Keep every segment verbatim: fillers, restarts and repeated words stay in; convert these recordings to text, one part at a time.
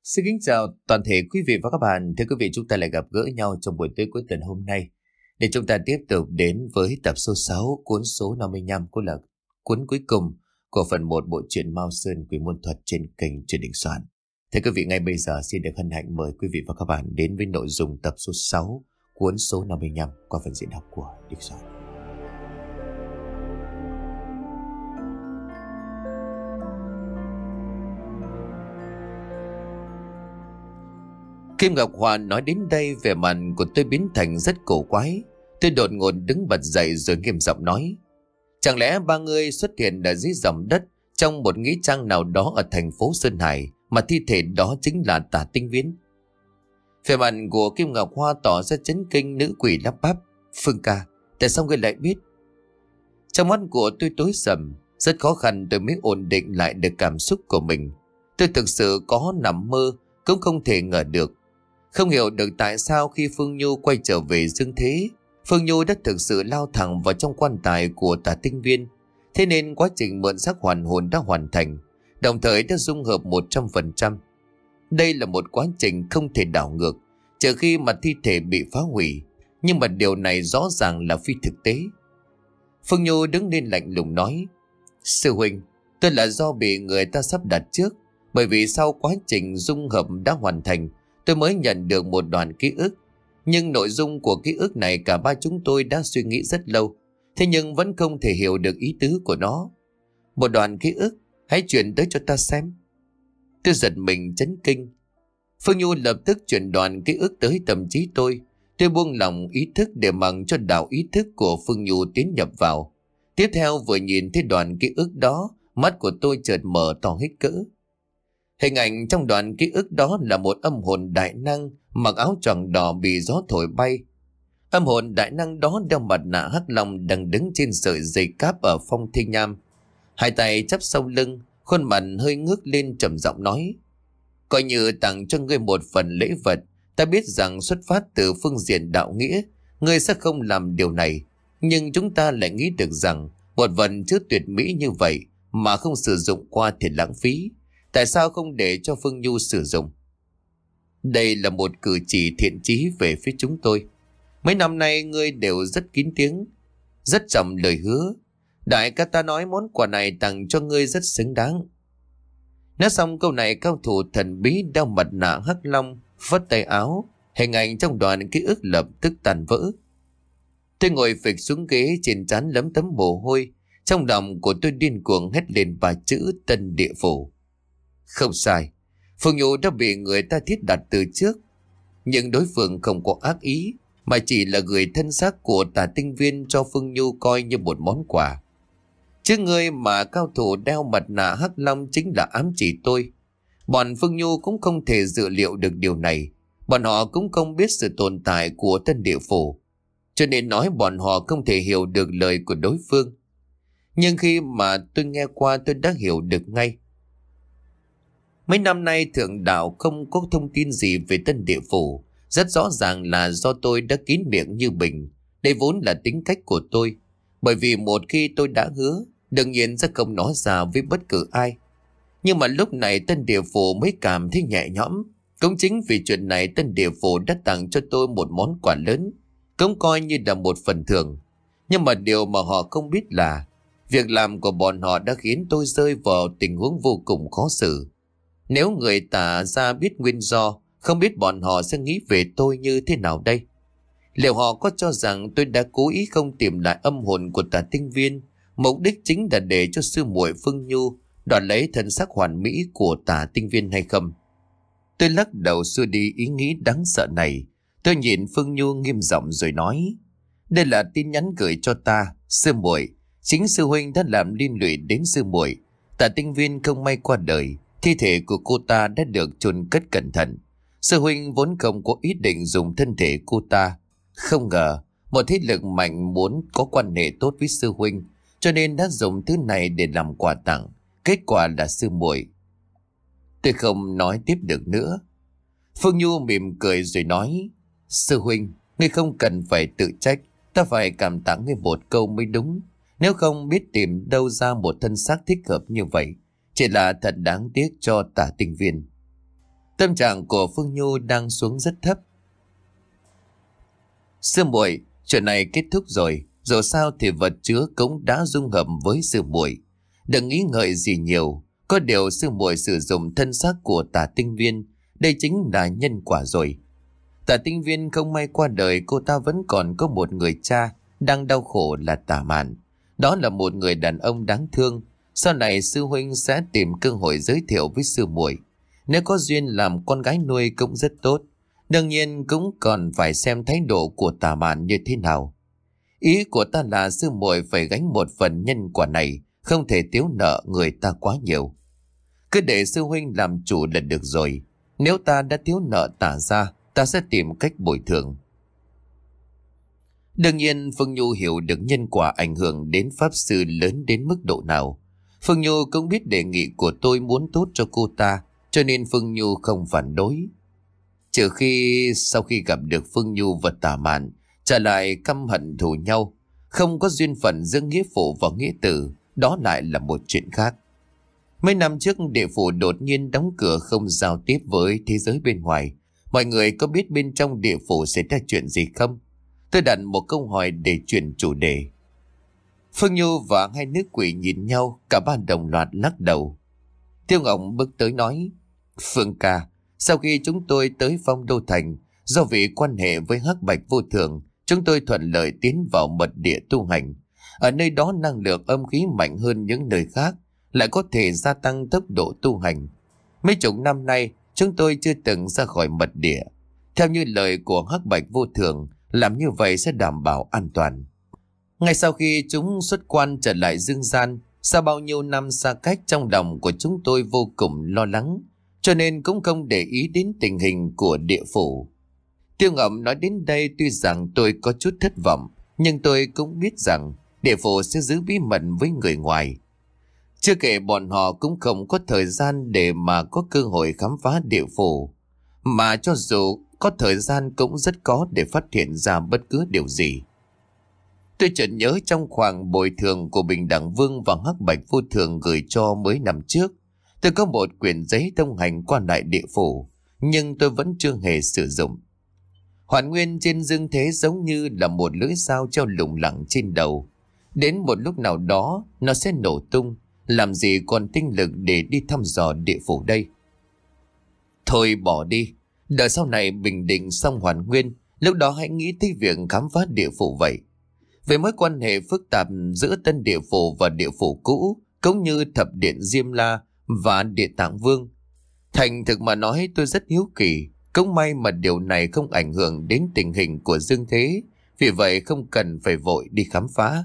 Xin kính chào toàn thể quý vị và các bạn. Thưa quý vị, chúng ta lại gặp gỡ nhau trong buổi tối cuối tuần hôm nay để chúng ta tiếp tục đến với tập số sáu cuốn số năm mươi lăm, cũng là cuốn cuối cùng của phần một bộ truyện Mao Sơn Quỷ Môn Thuật trên kênh Truyện Đình Soạn. Thưa quý vị, ngay bây giờ xin được hân hạnh mời quý vị và các bạn đến với nội dung tập số sáu cuốn số năm mươi lăm qua phần diễn đọc của Đình Soạn. Kim Ngọc Hoa nói đến đây, vẻ mặt của tôi biến thành rất cổ quái. Tôi đột ngột đứng bật dậy rồi nghiêm giọng nói: chẳng lẽ ba người xuất hiện ở dưới dòng đất trong một nghĩa trang nào đó ở thành phố Sơn Hải, mà thi thể đó chính là Tả Tinh Viễn? Vẻ mặt của Kim Ngọc Hoa tỏ ra chấn kinh, nữ quỷ lắp bắp: Phương ca, tại sao ngươi lại biết? Trong mắt của tôi tối sầm, rất khó khăn tôi mới ổn định lại được cảm xúc của mình. Tôi thực sự có nằm mơ cũng không thể ngờ được. Không hiểu được tại sao khi Phương Nhu quay trở về dương thế, Phương Nhu đã thực sự lao thẳng vào trong quan tài của Tả Tinh Viên. Thế nên quá trình mượn xác hoàn hồn đã hoàn thành, đồng thời đã dung hợp một trăm phần trăm. Đây là một quá trình không thể đảo ngược, trừ khi mà thi thể bị phá hủy. Nhưng mà điều này rõ ràng là phi thực tế. Phương Nhu đứng lên lạnh lùng nói: sư huynh, tôi là do bị người ta sắp đặt trước. Bởi vì sau quá trình dung hợp đã hoàn thành, tôi mới nhận được một đoạn ký ức. Nhưng nội dung của ký ức này cả ba chúng tôi đã suy nghĩ rất lâu, thế nhưng vẫn không thể hiểu được ý tứ của nó. Một đoạn ký ức, hãy chuyển tới cho ta xem. Tôi giật mình chấn kinh. Phương Nhu lập tức chuyển đoạn ký ức tới tâm trí tôi. Tôi buông lòng ý thức để mặc cho đạo ý thức của Phương Nhu tiến nhập vào. Tiếp theo vừa nhìn thấy đoạn ký ức đó, mắt của tôi chợt mở to hết cỡ. Hình ảnh trong đoạn ký ức đó là một âm hồn đại năng mặc áo choàng đỏ bị gió thổi bay. Âm hồn đại năng đó đeo mặt nạ hắc long, đang đứng trên sợi dây cáp ở phong thiên nham, hai tay chắp sau lưng, khuôn mặt hơi ngước lên trầm giọng nói: coi như tặng cho ngươi một phần lễ vật. Ta biết rằng xuất phát từ phương diện đạo nghĩa, ngươi sẽ không làm điều này, nhưng chúng ta lại nghĩ được rằng một vật chứa tuyệt mỹ như vậy mà không sử dụng qua thì lãng phí. Tại sao không để cho Phương Nhu sử dụng? Đây là một cử chỉ thiện chí về phía chúng tôi. Mấy năm nay ngươi đều rất kín tiếng, rất chậm lời hứa. Đại ca ta nói món quà này tặng cho ngươi rất xứng đáng. Nói xong câu này, cao thủ thần bí đeo mặt nạ hắc long phất tay áo, hình ảnh trong đoạn ký ức lập tức tàn vỡ. Tôi ngồi phịch xuống ghế, trên trán lấm tấm mồ hôi. Trong lòng của tôi điên cuồng hét lên ba chữ Tân Địa Phủ. Không sai, Phương Nhu đã bị người ta thiết đặt từ trước. Nhưng đối phương không có ác ý, mà chỉ là gửi thân xác của Tả Tinh Viên cho Phương Nhu coi như một món quà. Chứ ngươi mà cao thủ đeo mặt nạ hắc long chính là ám chỉ tôi. Bọn Phương Nhu cũng không thể dự liệu được điều này. Bọn họ cũng không biết sự tồn tại của Tân Địa Phủ, cho nên nói bọn họ không thể hiểu được lời của đối phương. Nhưng khi mà tôi nghe qua, tôi đã hiểu được ngay. Mấy năm nay thượng đạo không có thông tin gì về Tân Địa Phủ. Rất rõ ràng là do tôi đã kín miệng như bình. Đây vốn là tính cách của tôi. Bởi vì một khi tôi đã hứa, đương nhiên sẽ không nói ra với bất cứ ai. Nhưng mà lúc này Tân Địa Phủ mới cảm thấy nhẹ nhõm. Cũng chính vì chuyện này, Tân Địa Phủ đã tặng cho tôi một món quà lớn, cũng coi như là một phần thưởng. Nhưng mà điều mà họ không biết là việc làm của bọn họ đã khiến tôi rơi vào tình huống vô cùng khó xử. Nếu người Tả ra biết nguyên do, không biết bọn họ sẽ nghĩ về tôi như thế nào đây? Liệu họ có cho rằng tôi đã cố ý không tìm lại âm hồn của Tả Tinh Viên, mục đích chính là để cho sư muội Phương Nhu đoạt lấy thân xác hoàn mỹ của Tả Tinh Viên hay không? Tôi lắc đầu xua đi ý nghĩ đáng sợ này. Tôi nhìn Phương Nhu nghiêm giọng rồi nói: đây là tin nhắn gửi cho ta, sư muội. Chính sư huynh đã làm liên lụy đến sư muội. Tả Tinh Viên không may qua đời, thi thể của cô ta đã được chôn cất cẩn thận. Sư huynh vốn không có ý định dùng thân thể cô ta. Không ngờ một thế lực mạnh muốn có quan hệ tốt với sư huynh, cho nên đã dùng thứ này để làm quà tặng. Kết quả là sư muội. Tôi không nói tiếp được nữa. Phương Nhu mỉm cười rồi nói: sư huynh, ngươi không cần phải tự trách. Ta phải cảm tạ ngươi một câu mới đúng. Nếu không biết tìm đâu ra một thân xác thích hợp như vậy, chỉ là thật đáng tiếc cho Tả Tinh Viên. Tâm trạng của Phương Nhu đang xuống rất thấp. Sư muội, chuyện này kết thúc rồi. Dù sao thì vật chứa cũng đã dung hợp với sư muội. Đừng nghĩ ngợi gì nhiều. Có điều sư muội sử dụng thân xác của Tả Tinh Viên, đây chính là nhân quả rồi. Tả Tinh Viên không may qua đời, cô ta vẫn còn có một người cha đang đau khổ là Tả Mạn. Đó là một người đàn ông đáng thương. Sau này sư huynh sẽ tìm cơ hội giới thiệu với sư muội. Nếu có duyên làm con gái nuôi cũng rất tốt. Đương nhiên cũng còn phải xem thái độ của Tả Mạn như thế nào. Ý của ta là sư muội phải gánh một phần nhân quả này, không thể thiếu nợ người ta quá nhiều. Cứ để sư huynh làm chủ là được rồi. Nếu ta đã thiếu nợ Tả ra, ta sẽ tìm cách bồi thường. Đương nhiên Phương Nhu hiểu được nhân quả ảnh hưởng đến pháp sư lớn đến mức độ nào. Phương Nhu cũng biết đề nghị của tôi muốn tốt cho cô ta, cho nên Phương Nhu không phản đối. Trừ khi sau khi gặp được Phương Nhu và Tả Mạn trở lại căm hận thù nhau, không có duyên phận giữa nghĩa phụ và nghĩa tử, đó lại là một chuyện khác. Mấy năm trước địa phủ đột nhiên đóng cửa không giao tiếp với thế giới bên ngoài. Mọi người có biết bên trong địa phủ xảy ra chuyện gì không? Tôi đặt một câu hỏi để chuyển chủ đề. Phương Nhu và hai nữ quỷ nhìn nhau, cả ba đồng loạt lắc đầu. Tiêu Ngọc bước tới nói: Phương ca, sau khi chúng tôi tới Phong Đô Thành, do vì quan hệ với Hắc Bạch Vô Thường, chúng tôi thuận lợi tiến vào mật địa tu hành. Ở nơi đó năng lượng âm khí mạnh hơn những nơi khác, lại có thể gia tăng tốc độ tu hành. Mấy chục năm nay, chúng tôi chưa từng ra khỏi mật địa. Theo như lời của Hắc Bạch Vô Thường, làm như vậy sẽ đảm bảo an toàn. Ngay sau khi chúng xuất quan trở lại dương gian, sau bao nhiêu năm xa cách, trong lòng của chúng tôi vô cùng lo lắng, cho nên cũng không để ý đến tình hình của địa phủ. Tiêu Ngọc nói đến đây, tuy rằng tôi có chút thất vọng, nhưng tôi cũng biết rằng địa phủ sẽ giữ bí mật với người ngoài. Chưa kể bọn họ cũng không có thời gian để mà có cơ hội khám phá địa phủ, mà cho dù có thời gian cũng rất khó để phát hiện ra bất cứ điều gì. Tôi chợt nhớ trong khoản bồi thường của Bình Đẳng Vương và Hắc Bạch Vô Thường gửi cho mấy năm trước, tôi có một quyển giấy thông hành qua lại địa phủ, nhưng tôi vẫn chưa hề sử dụng. Hoàn nguyên trên dương thế giống như là một lưỡi dao treo lủng lẳng trên đầu. Đến một lúc nào đó nó sẽ nổ tung, làm gì còn tinh lực để đi thăm dò địa phủ đây. Thôi bỏ đi, đợi sau này bình định xong hoàn nguyên, lúc đó hãy nghĩ tới việc khám phá địa phủ vậy. Về mối quan hệ phức tạp giữa tân địa phủ và địa phủ cũ, cũng như thập điện Diêm La và địa tạng vương, thành thực mà nói tôi rất hiếu kỳ. Cũng may mà điều này không ảnh hưởng đến tình hình của dương thế, vì vậy không cần phải vội đi khám phá.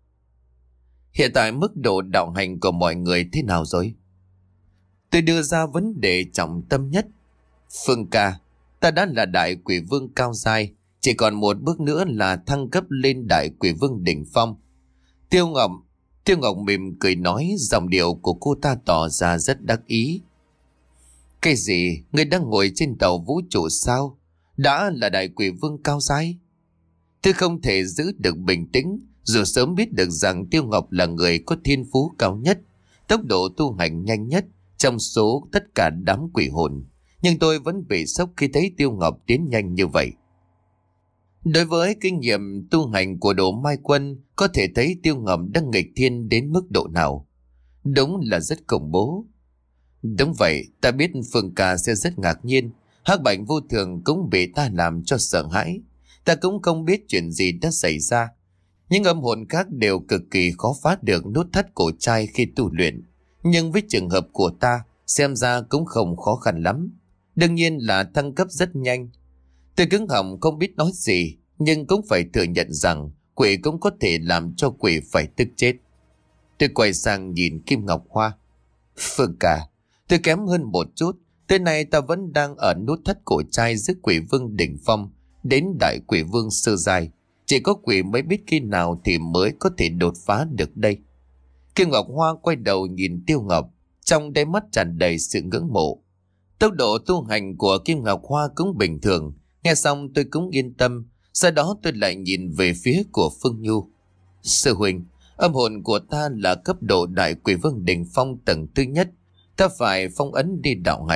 Hiện tại mức độ đạo hành của mọi người thế nào rồi? Tôi đưa ra vấn đề trọng tâm nhất. Phương ca, ta đã là đại quỷ vương cao giai, chỉ còn một bước nữa là thăng cấp lên đại quỷ vương đỉnh phong. Tiêu Ngọc, Tiêu Ngọc mỉm cười nói, giọng điệu của cô ta tỏ ra rất đắc ý. Cái gì? Ngươi đang ngồi trên tàu vũ trụ sao? Đã là đại quỷ vương cao giai? Tôi không thể giữ được bình tĩnh, dù sớm biết được rằng Tiêu Ngọc là người có thiên phú cao nhất, tốc độ tu hành nhanh nhất trong số tất cả đám quỷ hồn. Nhưng tôi vẫn bị sốc khi thấy Tiêu Ngọc tiến nhanh như vậy. Đối với kinh nghiệm tu hành của Đỗ Mai Quân, có thể thấy Tiêu Ngọc đang nghịch thiên đến mức độ nào. Đúng là rất khủng bố. Đúng vậy, ta biết Phương ca sẽ rất ngạc nhiên. Hắc Bạch Vô Thường cũng bị ta làm cho sợ hãi. Ta cũng không biết chuyện gì đã xảy ra. Những âm hồn khác đều cực kỳ khó phá được nút thắt cổ trai khi tu luyện. Nhưng với trường hợp của ta, xem ra cũng không khó khăn lắm. Đương nhiên là thăng cấp rất nhanh. Tôi cứng họng không biết nói gì, nhưng cũng phải thừa nhận rằng quỷ cũng có thể làm cho quỷ phải tức chết. Tôi quay sang nhìn Kim Ngọc Hoa. Phương ca, tôi kém hơn một chút. Tới nay ta vẫn đang ở nút thắt cổ trai giữa quỷ vương đỉnh phong đến đại quỷ vương sơ giai. Chỉ có quỷ mới biết khi nào thì mới có thể đột phá được đây. Kim Ngọc Hoa quay đầu nhìn Tiêu Ngọc, trong đáy mắt tràn đầy sự ngưỡng mộ. Tốc độ tu hành của Kim Ngọc Hoa cũng bình thường. Nghe xong tôi cũng yên tâm. Sau đó tôi lại nhìn về phía của Phương Nhu. Sư huynh, âm hồn của ta là cấp độ đại quỷ vương đỉnh phong tầng thứ nhất. Ta phải phong ấn đi đạo hành.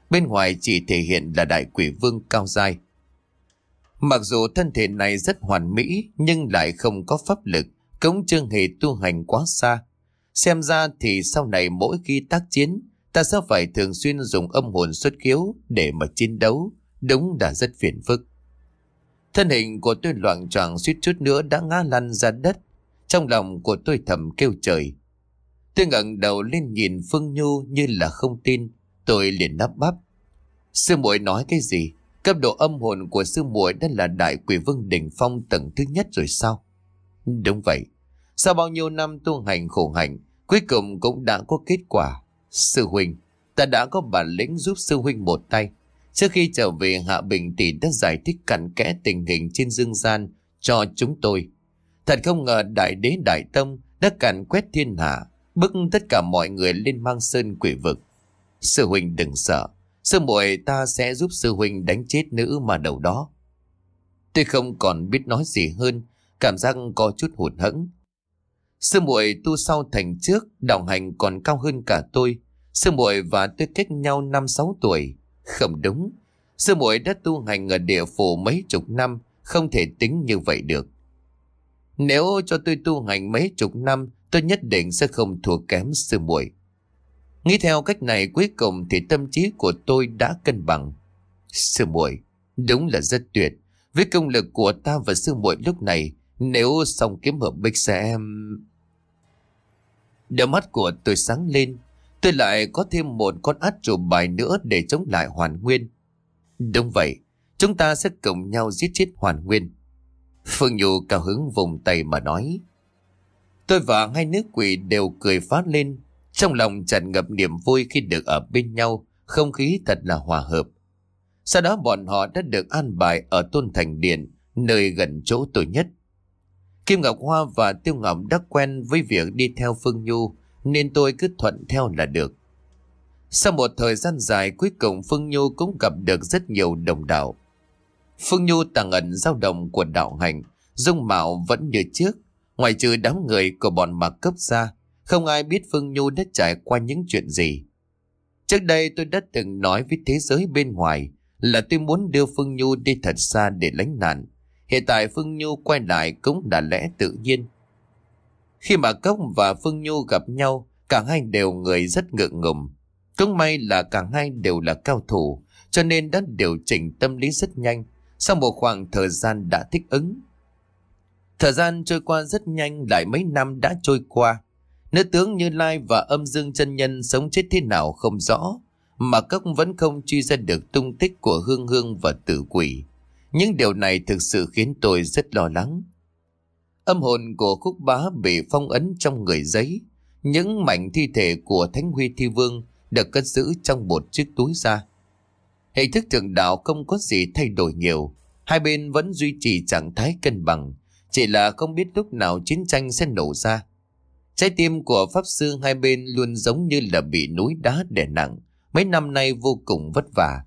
bên ngoài chỉ thể hiện là đại quỷ vương cao giai. Mặc dù thân thể này rất hoàn mỹ nhưng lại không có pháp lực, cũng chưa hề tu hành quá xa. Xem ra thì sau này mỗi khi tác chiến, ta sẽ phải thường xuyên dùng âm hồn xuất khiếu để mà chiến đấu, đúng là rất phiền phức. Thân hình của tôi loạng choạng suýt chút nữa đã ngã lăn ra đất. Trong lòng của tôi thầm kêu trời. Tôi ngẩng đầu lên nhìn Phương Nhu như là không tin. Tôi liền lắp bắp: sư muội nói cái gì? Cấp độ âm hồn của sư muội đã là đại quỷ vương đỉnh phong tầng thứ nhất rồi sao? Đúng vậy. Sau bao nhiêu năm tu hành khổ hạnh, cuối cùng cũng đã có kết quả. Sư huynh, ta đã có bản lĩnh giúp sư huynh một tay. Trước khi trở về, Hạ Bình tỷ đã giải thích cặn kẽ tình hình trên dương gian cho chúng tôi. Thật không ngờ đại đế đại tông đã càn quét thiên hạ, bức tất cả mọi người lên Mang Sơn quỷ vực. Sư huynh đừng sợ, sư muội ta sẽ giúp sư huynh đánh chết nữ mà đầu đó. Tôi không còn biết nói gì hơn, cảm giác có chút hụt hẫng. Sư muội tu sau thành trước, đạo hành còn cao hơn cả tôi. Sư muội và tôi cách nhau năm sáu tuổi. Không đúng, sư muội đã tu hành ở địa phủ mấy chục năm, không thể tính như vậy được. Nếu cho tôi tu hành mấy chục năm, tôi nhất định sẽ không thua kém sư muội. Nghĩ theo cách này, cuối cùng thì tâm trí của tôi đã cân bằng. Sư muội đúng là rất tuyệt. Với công lực của ta và sư muội lúc này, nếu xong kiếm hợp bích sẽ... Đôi mắt của tôi sáng lên. Tôi lại có thêm một con át chủ bài nữa để chống lại Hoàn Nguyên. Đúng vậy, chúng ta sẽ cùng nhau giết chết Hoàn Nguyên. Phương Nhu cao hứng vùng tay mà nói. Tôi và hai nữ quỷ đều cười phá lên. Trong lòng tràn ngập niềm vui khi được ở bên nhau, không khí thật là hòa hợp. Sau đó bọn họ đã được an bài ở Tôn Thành Điện, nơi gần chỗ tôi nhất. Kim Ngọc Hoa và Tiêu Ngọc đã quen với việc đi theo Phương Nhu, nên tôi cứ thuận theo là được. Sau một thời gian dài, cuối cùng Phương Nhu cũng gặp được rất nhiều đồng đạo. Phương Nhu tàng ẩn dao động của đạo hành, dung mạo vẫn như trước. Ngoài trừ đám người của bọn Mạc Cấp ra, không ai biết Phương Nhu đã trải qua những chuyện gì. Trước đây tôi đã từng nói với thế giới bên ngoài là tôi muốn đưa Phương Nhu đi thật xa để lánh nạn. Hiện tại Phương Nhu quay lại cũng là lẽ tự nhiên. Khi mà Cốc và Phương Nhu gặp nhau, cả hai đều người rất ngượng ngùng. Cũng may là cả hai đều là cao thủ, cho nên đã điều chỉnh tâm lý rất nhanh. Sau một khoảng thời gian đã thích ứng. Thời gian trôi qua rất nhanh, lại mấy năm đã trôi qua. Nữ tướng Như Lai và Âm Dương chân nhân sống chết thế nào không rõ, mà Cốc vẫn không truy ra được tung tích của Hương Hương và Tử Quỷ. Những điều này thực sự khiến tôi rất lo lắng. Âm hồn của Khúc Bá bị phong ấn trong người giấy. Những mảnh thi thể của Thánh Huy Thi Vương được cất giữ trong một chiếc túi da. Hình thức trường đạo không có gì thay đổi nhiều. Hai bên vẫn duy trì trạng thái cân bằng, chỉ là không biết lúc nào chiến tranh sẽ nổ ra. Trái tim của Pháp Sư hai bên luôn giống như là bị núi đá đè nặng, mấy năm nay vô cùng vất vả.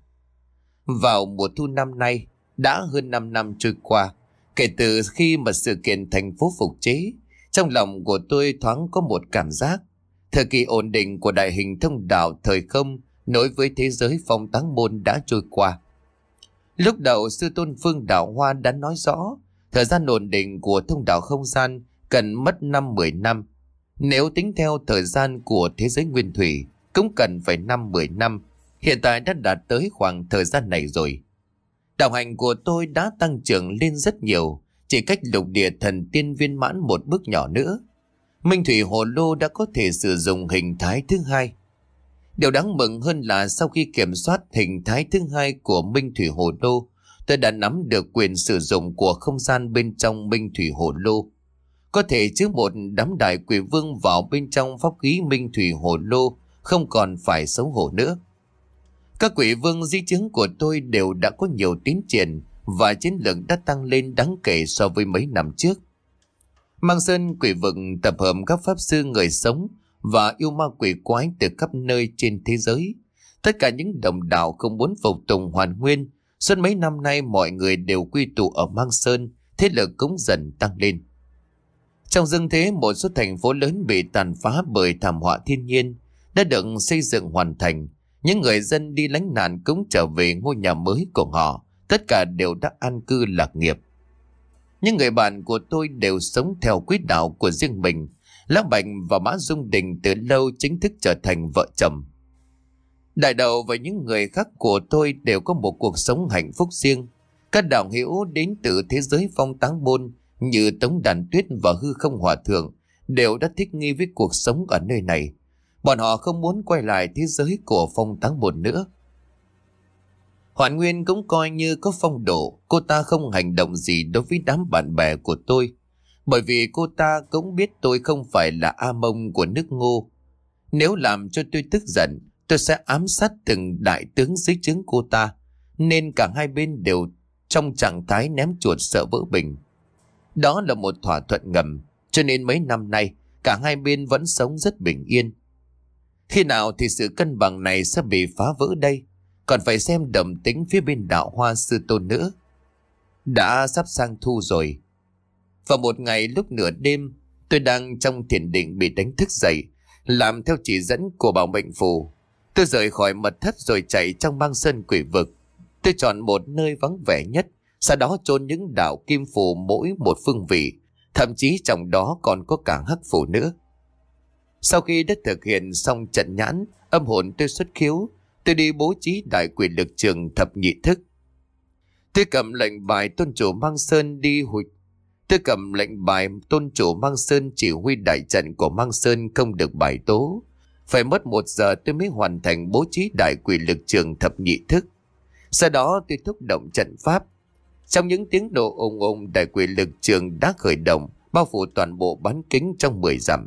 Vào mùa thu năm nay, đã hơn năm năm trôi qua, kể từ khi mà sự kiện thành phố phục chế, trong lòng của tôi thoáng có một cảm giác. Thời kỳ ổn định của đại hình thông đạo thời không nối với thế giới phong táng môn đã trôi qua. Lúc đầu Sư Tôn Phương Đạo Hoa đã nói rõ, thời gian ổn định của thông đạo không gian cần mất năm mười năm. Nếu tính theo thời gian của thế giới nguyên thủy, cũng cần phải năm mười năm. Hiện tại đã đạt tới khoảng thời gian này rồi. Đạo hành của tôi đã tăng trưởng lên rất nhiều, chỉ cách lục địa thần tiên viên mãn một bước nhỏ nữa. Minh thủy hồ lô đã có thể sử dụng hình thái thứ hai. Điều đáng mừng hơn là sau khi kiểm soát hình thái thứ hai của Minh thủy hồ lô, tôi đã nắm được quyền sử dụng của không gian bên trong Minh thủy hồ lô. Có thể chứa một đám đại quỷ vương vào bên trong pháp khí Minh thủy hồ lô, không còn phải xấu hổ nữa. Các quỷ vương di chứng của tôi đều đã có nhiều tiến triển và chiến lược đã tăng lên đáng kể so với mấy năm trước. Mang Sơn quỷ vực tập hợp các pháp sư người sống và yêu ma quỷ quái từ khắp nơi trên thế giới. Tất cả những đồng đạo không muốn phục tùng Hoàn Nguyên. Suốt mấy năm nay mọi người đều quy tụ ở Mang Sơn, thế lực cũng dần tăng lên. Trong dương thế, một số thành phố lớn bị tàn phá bởi thảm họa thiên nhiên đã được xây dựng hoàn thành. Những người dân đi lánh nạn cũng trở về ngôi nhà mới của họ. Tất cả đều đã an cư lạc nghiệp. Những người bạn của tôi đều sống theo quỹ đạo của riêng mình. Lão Bạch và Mã Dung Đình từ lâu chính thức trở thành vợ chồng. Đại Đầu và những người khác của tôi đều có một cuộc sống hạnh phúc riêng. Các đạo hữu đến từ thế giới phong táng môn như Tống Đàn Tuyết và Hư Không Hòa Thượng đều đã thích nghi với cuộc sống ở nơi này. Bọn họ không muốn quay lại thế giới của phong táng môn nữa. Hoản Nguyên cũng coi như có phong độ. Cô ta không hành động gì đối với đám bạn bè của tôi, bởi vì cô ta cũng biết tôi không phải là A Mông của nước Ngô. Nếu làm cho tôi tức giận, tôi sẽ ám sát từng đại tướng dưới trướng cô ta, nên cả hai bên đều trong trạng thái ném chuột sợ vỡ bình. Đó là một thỏa thuận ngầm, cho nên mấy năm nay cả hai bên vẫn sống rất bình yên. Khi nào thì sự cân bằng này sẽ bị phá vỡ đây? Còn phải xem đậm tính phía bên đạo Hoa Sư Tôn nữa. Đã sắp sang thu rồi. Vào một ngày lúc nửa đêm, tôi đang trong thiền định bị đánh thức dậy, làm theo chỉ dẫn của bảo mệnh phù. Tôi rời khỏi mật thất rồi chạy trong băng sơn quỷ vực. Tôi chọn một nơi vắng vẻ nhất, sau đó chôn những đạo kim phù mỗi một phương vị, thậm chí trong đó còn có cả hắc phù nữa. Sau khi đã thực hiện xong trận nhãn, âm hồn tôi xuất khiếu, tôi đi bố trí đại quỷ lực trường thập nhị thức. Tôi cầm lệnh bài tôn chủ Mang Sơn đi hụt. Tôi cầm lệnh bài tôn chủ Mang Sơn chỉ huy đại trận của Mang Sơn không được bài tố. Phải mất một giờ tôi mới hoàn thành bố trí đại quỷ lực trường thập nhị thức. Sau đó tôi thúc động trận pháp. Trong những tiếng độ ồn ồn, đại quỷ lực trường đã khởi động, bao phủ toàn bộ bán kính trong mười dặm.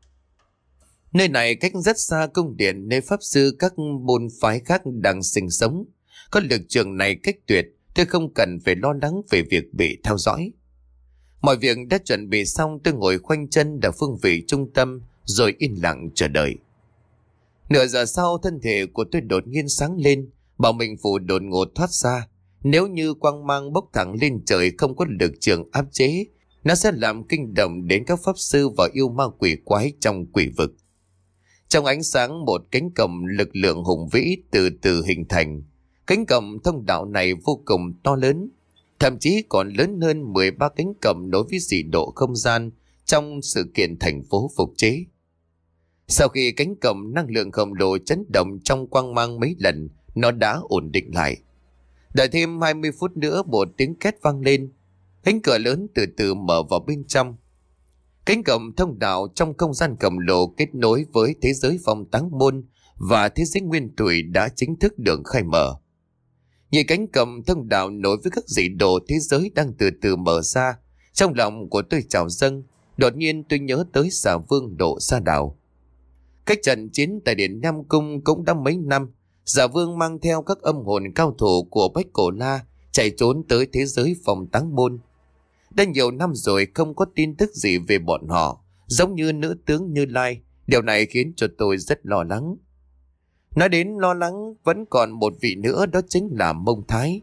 Nơi này cách rất xa cung điện nơi pháp sư các môn phái khác đang sinh sống. Có lực trường này cách tuyệt, tôi không cần phải lo lắng về việc bị theo dõi. Mọi việc đã chuẩn bị xong, tôi ngồi khoanh chân ở phương vị trung tâm rồi yên lặng chờ đợi. Nửa giờ sau, thân thể của tôi đột nhiên sáng lên, bảo mệnh phù đột ngột thoát ra. Nếu như quang mang bốc thẳng lên trời không có lực trường áp chế, nó sẽ làm kinh động đến các pháp sư và yêu ma quỷ quái trong quỷ vực. Trong ánh sáng, một cánh cổng lực lượng hùng vĩ từ từ hình thành. Cánh cổng thông đạo này vô cùng to lớn, thậm chí còn lớn hơn mười ba cánh cổng đối với dị độ không gian trong sự kiện thành phố phục chế. Sau khi cánh cổng năng lượng khổng lồ chấn động trong quang mang mấy lần, nó đã ổn định lại. Đợi thêm hai mươi phút nữa, một tiếng két vang lên. Cánh cửa lớn từ từ mở vào bên trong. Cánh cổng thông đạo trong không gian khổng lồ kết nối với thế giới phong táng môn và thế giới nguyên thủy đã chính thức được khai mở. Nhìn cánh cổng thông đạo nối với các dị độ thế giới đang từ từ mở ra, trong lòng của tôi trào dâng. Đột nhiên tôi nhớ tới Xà Vương độ Sa Đảo. Cách trận chiến tại Điện Nam Cung cũng đã mấy năm, Xà Vương mang theo các âm hồn cao thủ của Bách Cổ La chạy trốn tới thế giới phong táng môn. Đã nhiều năm rồi không có tin tức gì về bọn họ, giống như nữ tướng Như Lai. Điều này khiến cho tôi rất lo lắng. Nói đến lo lắng, vẫn còn một vị nữa, đó chính là Mông Thái.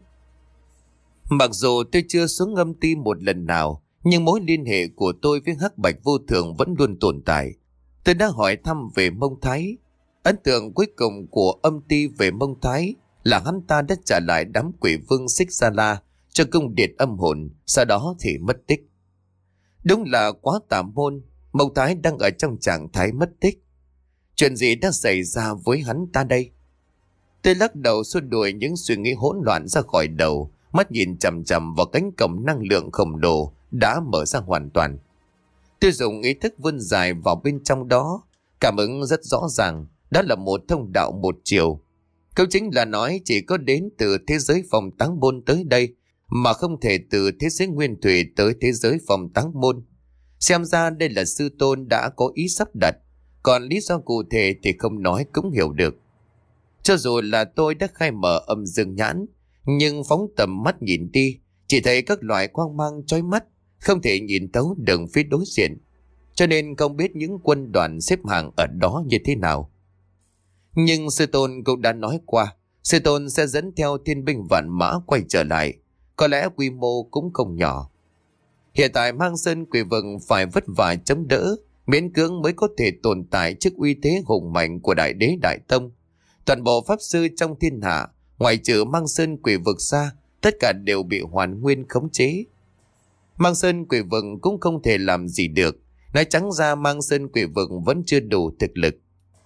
Mặc dù tôi chưa xuống âm ti một lần nào, nhưng mối liên hệ của tôi với Hắc Bạch Vô Thường vẫn luôn tồn tại. Tôi đã hỏi thăm về Mông Thái. Ấn tượng cuối cùng của âm ti về Mông Thái là hắn ta đã trả lại đám quỷ vương Xích Sa La cho cung điện âm hồn, sau đó thì mất tích. Đúng là quá tà môn, Mông Thái đang ở trong trạng thái mất tích. Chuyện gì đã xảy ra với hắn ta đây? Tôi lắc đầu xua đuổi những suy nghĩ hỗn loạn ra khỏi đầu, mắt nhìn chằm chằm vào cánh cổng năng lượng khổng lồ đã mở ra hoàn toàn. Tôi dùng ý thức vươn dài vào bên trong đó, cảm ứng rất rõ ràng, đó là một thông đạo một chiều. Câu chính là nói chỉ có đến từ thế giới phong táng môn tới đây, mà không thể từ thế giới nguyên thủy tới thế giới phong táng môn. Xem ra đây là sư tôn đã có ý sắp đặt, còn lý do cụ thể thì không nói cũng hiểu được. Cho dù là tôi đã khai mở âm dương nhãn, nhưng phóng tầm mắt nhìn đi, chỉ thấy các loại quang mang chói mắt, không thể nhìn thấu đường phía đối diện, cho nên không biết những quân đoàn xếp hàng ở đó như thế nào. Nhưng sư tôn cũng đã nói qua, sư tôn sẽ dẫn theo thiên binh vạn mã quay trở lại, có lẽ quy mô cũng không nhỏ. Hiện tại Mang Sơn quỷ vực phải vất vả chống đỡ, miễn cưỡng mới có thể tồn tại trước uy thế hùng mạnh của Đại Đế Đại Tông. Toàn bộ pháp sư trong thiên hạ, ngoại trừ Mang Sơn Quỷ Vực ra, tất cả đều bị Hoàn Nguyên khống chế. Mang Sơn Quỷ Vực cũng không thể làm gì được. Nói trắng ra, Mang Sơn Quỷ Vực vẫn chưa đủ thực lực.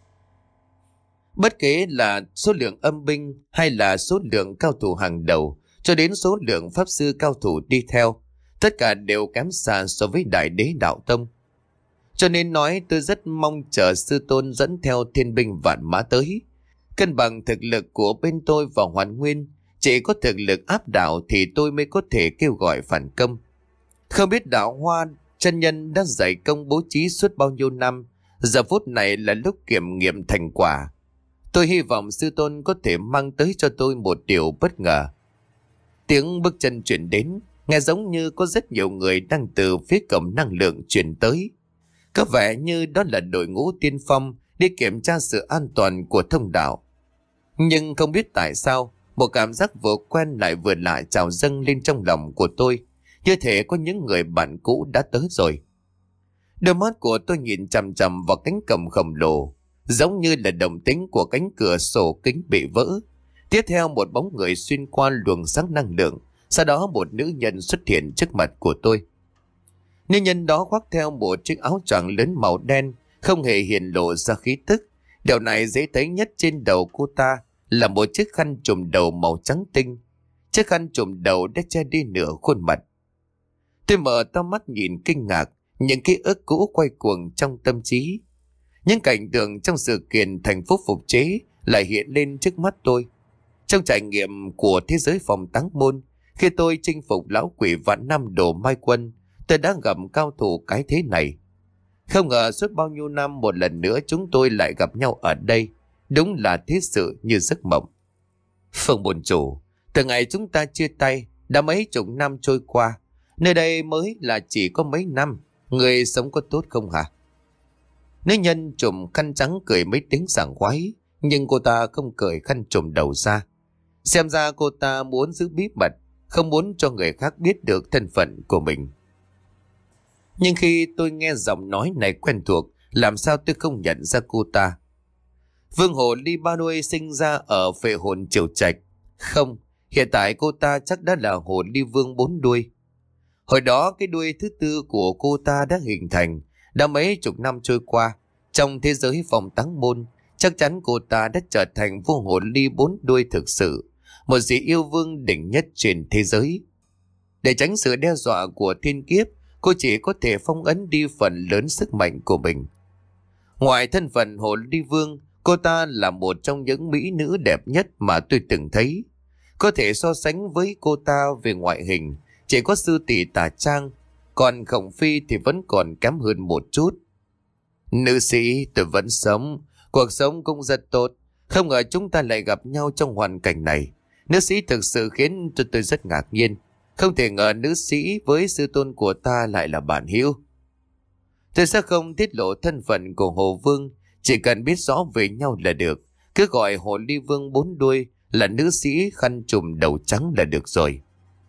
Bất kể là số lượng âm binh hay là số lượng cao thủ hàng đầu, cho đến số lượng pháp sư cao thủ đi theo, tất cả đều kém xa so với Đại Đế Đạo Tông. Cho nên nói tôi rất mong chờ sư tôn dẫn theo thiên binh vạn mã tới. Cân bằng thực lực của bên tôi và Hoàn Nguyên, chỉ có thực lực áp đảo thì tôi mới có thể kêu gọi phản công. Không biết Đạo Hoa chân nhân đã dạy công bố trí suốt bao nhiêu năm, giờ phút này là lúc kiểm nghiệm thành quả. Tôi hy vọng sư tôn có thể mang tới cho tôi một điều bất ngờ. Tiếng bước chân chuyển đến, nghe giống như có rất nhiều người đang từ phía cổng năng lượng chuyển tới. Có vẻ như đó là đội ngũ tiên phong đi kiểm tra sự an toàn của thông đạo. Nhưng không biết tại sao, một cảm giác vừa quen lại vừa lạ trào dâng lên trong lòng của tôi, như thể có những người bạn cũ đã tới rồi. Đôi mắt của tôi nhìn chằm chằm vào cánh cổng khổng lồ, giống như là động tĩnh của cánh cửa sổ kính bị vỡ. Tiếp theo một bóng người xuyên qua luồng sáng năng lượng, sau đó một nữ nhân xuất hiện trước mặt của tôi. Nữ nhân đó khoác theo một chiếc áo choàng lớn màu đen, không hề hiện lộ ra khí tức. Điều này dễ thấy nhất trên đầu cô ta là một chiếc khăn trùm đầu màu trắng tinh. Chiếc khăn trùm đầu đã che đi nửa khuôn mặt. Tôi mở to mắt nhìn kinh ngạc, những ký ức cũ quay cuồng trong tâm trí. Những cảnh tượng trong sự kiện thành phố phục chế lại hiện lên trước mắt tôi. Trong trải nghiệm của thế giới phòng táng môn, khi tôi chinh phục lão quỷ vạn năm đồ Mai Quân, tôi đã gặp cao thủ cái thế này. Không ngờ suốt bao nhiêu năm một lần nữa chúng tôi lại gặp nhau ở đây. Đúng là thế sự như giấc mộng. Phương bồn chủ, từ ngày chúng ta chia tay, đã mấy chục năm trôi qua. Nơi đây mới là chỉ có mấy năm. Người sống có tốt không hả? Nữ nhân trùm khăn trắng cười mấy tiếng sảng khoái, nhưng cô ta không cởi khăn trùm đầu ra. Xem ra cô ta muốn giữ bí mật, không muốn cho người khác biết được thân phận của mình. Nhưng khi tôi nghe giọng nói này quen thuộc, làm sao tôi không nhận ra cô ta? Vương Hồ Ly Ba Đuôi sinh ra ở Phệ Hồn Triều Trạch. Không, hiện tại cô ta chắc đã là Hồ Ly Vương bốn đuôi. Hồi đó cái đuôi thứ tư của cô ta đã hình thành. Đã mấy chục năm trôi qua, trong thế giới phòng táng môn, chắc chắn cô ta đã trở thành vua Hồ Ly bốn đuôi thực sự, một vị yêu vương đỉnh nhất trên thế giới. Để tránh sự đe dọa của thiên kiếp, cô chỉ có thể phong ấn đi phần lớn sức mạnh của mình. Ngoài thân phận Hồ Ly Vương, cô ta là một trong những mỹ nữ đẹp nhất mà tôi từng thấy. Có thể so sánh với cô ta về ngoại hình, chỉ có sư tỷ Tà Trang, còn Khổng Phi thì vẫn còn kém hơn một chút. Nữ sĩ, tôi vẫn sống, cuộc sống cũng rất tốt. Không ngờ chúng ta lại gặp nhau trong hoàn cảnh này. Nữ sĩ thực sự khiến cho tôi rất ngạc nhiên. Không thể ngờ nữ sĩ với sư tôn của ta lại là bạn hữu. Tôi sẽ không tiết lộ thân phận của Hồ Vương, chỉ cần biết rõ về nhau là được. Cứ gọi Hồ Ly Vương bốn đuôi là nữ sĩ khăn trùm đầu trắng là được rồi.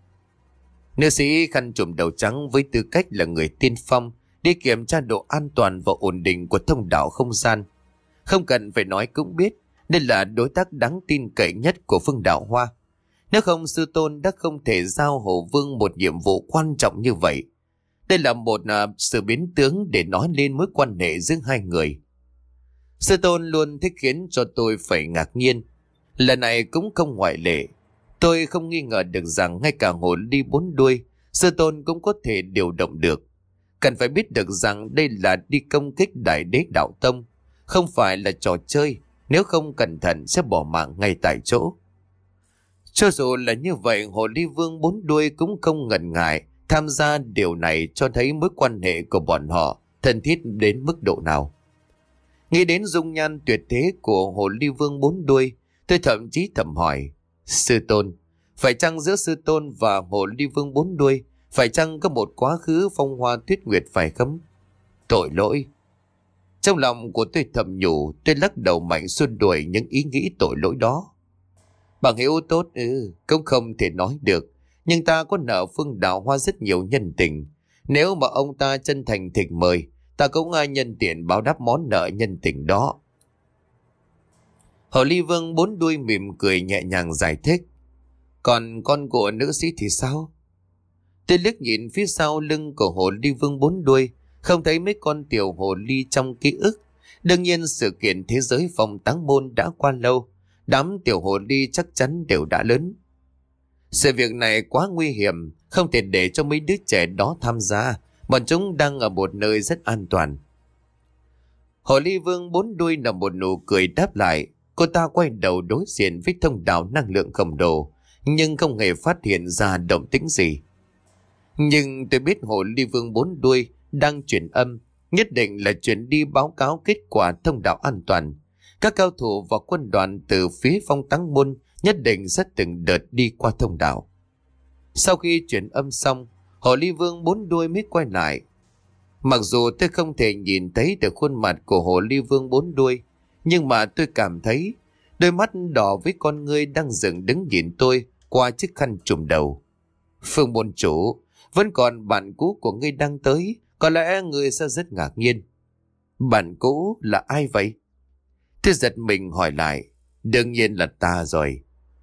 Nữ sĩ khăn trùm đầu trắng với tư cách là người tiên phong, đi kiểm tra độ an toàn và ổn định của thông đạo không gian. Không cần phải nói cũng biết, đây là đối tác đáng tin cậy nhất của Phương Đạo Hoa. Nếu không, sư tôn đã không thể giao Hồ Vương một nhiệm vụ quan trọng như vậy. Đây là một uh, sự biến tướng để nói lên mối quan hệ giữa hai người. Sư tôn luôn thích khiến cho tôi phải ngạc nhiên. Lần này cũng không ngoại lệ. Tôi không nghi ngờ được rằng ngay cả Hồ Ly bốn đuôi, sư tôn cũng có thể điều động được. Cần phải biết được rằng đây là đi công kích Đại Đế Đạo Tông, không phải là trò chơi, nếu không cẩn thận sẽ bỏ mạng ngay tại chỗ. Cho dù là như vậy, Hồ Ly Vương bốn đuôi cũng không ngần ngại tham gia điều này, cho thấy mối quan hệ của bọn họ thân thiết đến mức độ nào. Nghĩ đến dung nhan tuyệt thế của Hồ Ly Vương bốn đuôi, tôi thậm chí thầm hỏi, sư tôn, phải chăng giữa sư tôn và Hồ Ly Vương bốn đuôi, phải chăng có một quá khứ phong hoa tuyết nguyệt phải không? Tội lỗi. Trong lòng của tôi thầm nhủ, tôi lắc đầu mạnh xua đuổi những ý nghĩ tội lỗi đó. Bằng hữu tốt ư, cũng không thể nói được, nhưng ta có nợ Phương Đạo Hoa rất nhiều nhân tình. Nếu mà ông ta chân thành thỉnh mời, ta cũng ai nhân tiện báo đáp món nợ nhân tình đó. Hồ ly vương bốn đuôi mỉm cười nhẹ nhàng giải thích. Còn con của nữ sĩ thì sao? Tôi liếc nhìn phía sau lưng của hồ ly vương bốn đuôi, không thấy mấy con tiểu hồ ly trong ký ức. Đương nhiên sự kiện thế giới phong táng môn đã qua lâu, đám tiểu hồ ly chắc chắn đều đã lớn. Sự việc này quá nguy hiểm, không thể để cho mấy đứa trẻ đó tham gia, bọn chúng đang ở một nơi rất an toàn. Hồ ly vương bốn đuôi nở một nụ cười đáp lại. Cô ta quay đầu đối diện với thông đạo năng lượng khổng lồ, nhưng không hề phát hiện ra động tĩnh gì. Nhưng tôi biết hồ ly vương bốn đuôi đang truyền âm, nhất định là chuyển đi báo cáo kết quả thông đạo an toàn. Các cao thủ và quân đoàn từ phía phong táng môn nhất định sẽ từng đợt đi qua thông đạo. Sau khi truyền âm xong, hồ ly vương bốn đuôi mới quay lại. Mặc dù tôi không thể nhìn thấy được khuôn mặt của hồ ly vương bốn đuôi, nhưng mà tôi cảm thấy đôi mắt đỏ với con ngươi đang dựng đứng nhìn tôi qua chiếc khăn trùm đầu. Phương môn chủ, vẫn còn bạn cũ của ngươi đang tới, có lẽ ngươi sẽ rất ngạc nhiên. Bạn cũ là ai vậy? Tôi giật mình hỏi lại. Đương nhiên là ta rồi.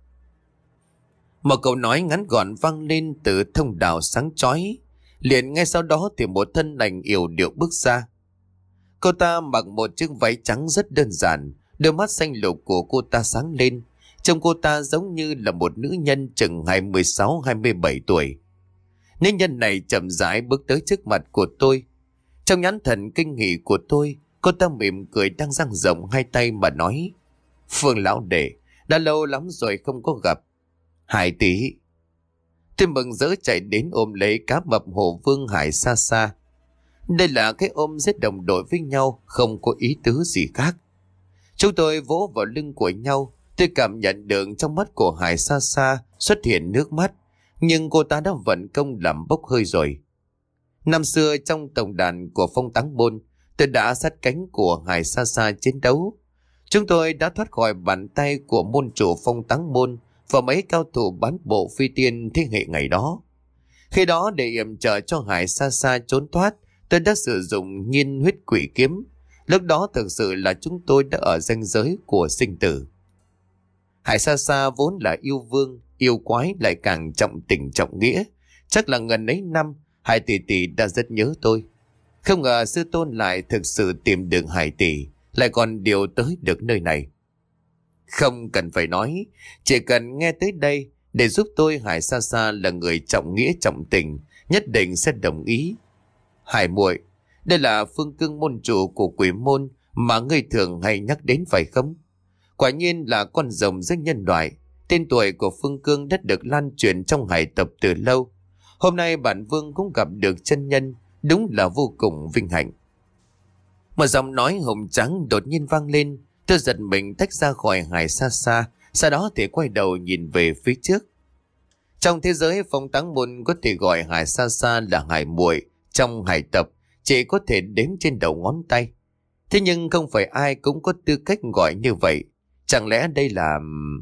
Một câu nói ngắn gọn vang lên từ thông đạo sáng chói. Liền ngay sau đó thì một thân ảnh yểu điệu bước ra. Cô ta mặc một chiếc váy trắng rất đơn giản, đôi mắt xanh lục của cô ta sáng lên. Trông cô ta giống như là một nữ nhân chừng hai mươi sáu hai mươi bảy tuổi. Nữ nhân này chậm rãi bước tới trước mặt của tôi. Trong nhãn thần kinh hỉ của tôi, cô ta mỉm cười đang dang rộng hai tay mà nói. Phương lão đệ, đã lâu lắm rồi không có gặp. Hải tỷ. Tôi mừng rỡ chạy đến ôm lấy cá mập hồ vương Hải xa xa. Đây là cái ôm rất đồng đội với nhau, không có ý tứ gì khác. Chúng tôi vỗ vào lưng của nhau. Tôi cảm nhận được trong mắt của Hải xa xa xuất hiện nước mắt, nhưng cô ta đã vận công làm bốc hơi rồi. Năm xưa trong tổng đàn của phong táng môn, tôi đã sát cánh của Hải xa xa chiến đấu. Chúng tôi đã thoát khỏi bàn tay của môn chủ phong táng môn và mấy cao thủ bán bộ phi tiên thế hệ ngày đó. Khi đó để yểm trợ cho Hải xa xa trốn thoát, tôi đã sử dụng nhiên huyết quỷ kiếm. Lúc đó thực sự là chúng tôi đã ở ranh giới của sinh tử. Hải xa xa vốn là yêu vương, yêu quái lại càng trọng tình trọng nghĩa. Chắc là gần ấy năm, Hải tỷ tỷ đã rất nhớ tôi. Không ngờ sư tôn lại thực sự tìm được Hải tỷ, lại còn điều tới được nơi này. Không cần phải nói, chỉ cần nghe tới đây để giúp tôi, Hải xa xa là người trọng nghĩa trọng tình, nhất định sẽ đồng ý. Hải muội, đây là Phương Cương môn chủ của quỷ môn mà ngươi thường hay nhắc đến phải không? Quả nhiên là con rồng rất nhân loại. Tên tuổi của Phương Cương đã được lan truyền trong hải tộc từ lâu. Hôm nay bản vương cũng gặp được chân nhân, đúng là vô cùng vinh hạnh. Một giọng nói hùng tráng đột nhiên vang lên. Tôi giật mình tách ra khỏi Hải xa xa, sau đó thì quay đầu nhìn về phía trước. Trong thế giới phong táng môn có thể gọi Hải xa xa là Hải muội, trong hải tộc chỉ có thể đếm trên đầu ngón tay. Thế nhưng không phải ai cũng có tư cách gọi như vậy. Chẳng lẽ đây là...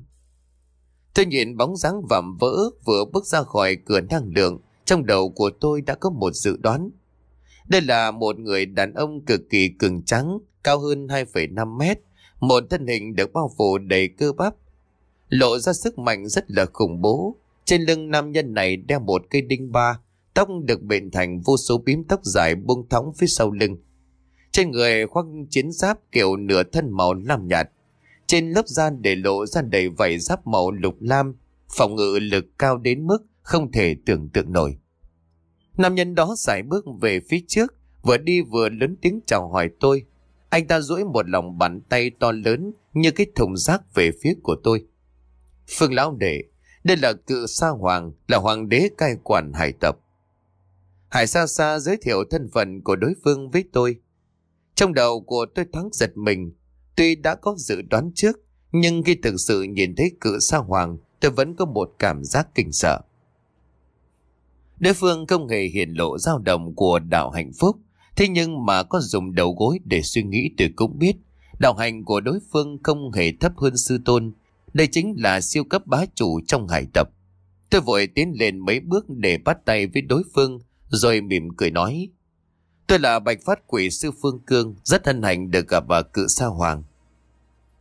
Tôi nhìn bóng dáng vạm vỡ vừa bước ra khỏi cửa năng lượng. Trong đầu của tôi đã có một dự đoán. Đây là một người đàn ông cực kỳ cường tráng, cao hơn hai phẩy năm mét. Một thân hình được bao phủ đầy cơ bắp, lộ ra sức mạnh rất là khủng bố. Trên lưng nam nhân này đeo một cây đinh ba, tóc được bện thành vô số bím tóc dài buông thõng phía sau lưng. Trên người khoác chiến giáp kiểu nửa thân màu lam nhạt, trên lớp da để lộ ra đầy vảy giáp màu lục lam, phòng ngự lực cao đến mức không thể tưởng tượng nổi. Nam nhân đó sải bước về phía trước, vừa đi vừa lớn tiếng chào hỏi tôi. Anh ta duỗi một lòng bàn tay to lớn như cái thùng rác về phía của tôi. Phương lão đệ, đây là cự sa hoàng, là hoàng đế cai quản hải tộc. Hải xa xa giới thiệu thân phận của đối phương với tôi. Trong đầu của tôi thoáng giật mình. Tuy đã có dự đoán trước, nhưng khi thực sự nhìn thấy cự sa hoàng, tôi vẫn có một cảm giác kinh sợ. Đối phương không hề hiển lộ dao động của đạo hạnh phúc. Thế nhưng mà có dùng đầu gối để suy nghĩ tôi cũng biết. Đạo hành của đối phương không hề thấp hơn sư tôn. Đây chính là siêu cấp bá chủ trong hải tộc. Tôi vội tiến lên mấy bước để bắt tay với đối phương, rồi mỉm cười nói. Tôi là Bạch Phát Quỷ sư Phương Cương, rất hân hạnh được gặp bà cự sa hoàng.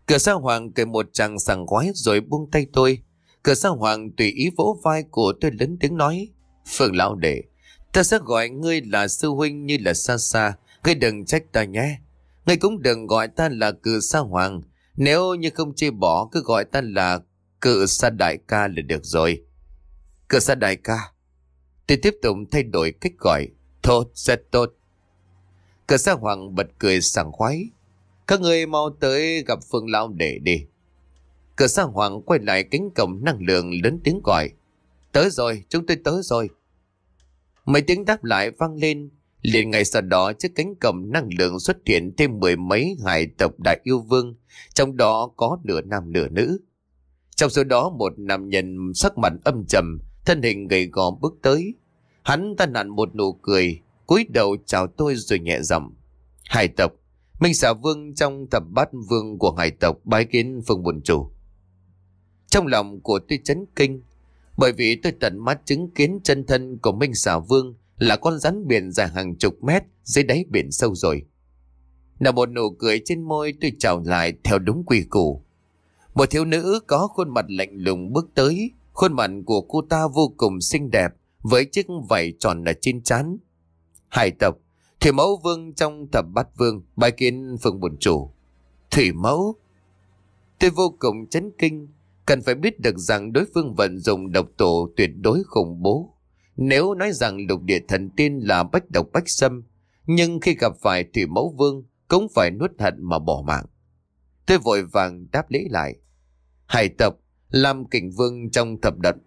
Cửa Sa Hoàng cười một tràng sảng khoái rồi buông tay tôi. Cửa Sa Hoàng tùy ý vỗ vai của tôi lớn tiếng nói: Phương lão đệ, ta sẽ gọi ngươi là sư huynh như là xa xa, ngươi đừng trách ta nhé. Ngươi cũng đừng gọi ta là Cự Sa Hoàng, nếu như không chê bỏ cứ gọi ta là Cự Sa đại ca là được rồi. Cự Sa đại ca. Tôi tiếp tục thay đổi cách gọi. Tốt, rất tốt. Cự Sa Hoàng bật cười sảng khoái: Các ngươi mau tới gặp Phương lão đệ đi. Cự Sa Hoàng quay lại cánh cổng năng lượng lớn tiếng gọi: Tới rồi, chúng tôi tới rồi. Mấy tiếng đáp lại vang lên. Liền ngày sau đó trước cánh cổng năng lượng xuất hiện thêm mười mấy hải tộc đại yêu vương, trong đó có nửa nam nửa nữ. Trong số đó một nam nhân sắc mặt âm trầm, thân hình gầy gò bước tới. Hắn ta nặn một nụ cười, cúi đầu chào tôi rồi nhẹ giọng: Hải tộc, Minh Xà Vương trong thập bát vương của hải tộc bái kiến Phương Bồn Chủ. Trong lòng của tôi chấn kinh, bởi vì tôi tận mắt chứng kiến chân thân của Minh Xà Vương là con rắn biển dài hàng chục mét dưới đáy biển sâu rồi. Nở một nụ cười trên môi, tôi chào lại theo đúng quy củ. Một thiếu nữ có khuôn mặt lạnh lùng bước tới. Khuôn mặt của cô ta vô cùng xinh đẹp với chiếc vảy tròn ở trên trán. Hải tộc, Thủy Mẫu Vương trong thập bát vương bái kiến Phương Bồn Chủ. Thủy Mẫu? Tôi vô cùng chấn kinh. Cần phải biết được rằng đối phương vận dụng độc tổ tuyệt đối khủng bố. Nếu nói rằng lục địa thần tiên là bách độc bách xâm, nhưng khi gặp phải Thủy Mẫu Vương cũng phải nuốt hận mà bỏ mạng. Tôi vội vàng đáp lễ lại: Hải tộc Lam Kình Vương trong thập đận.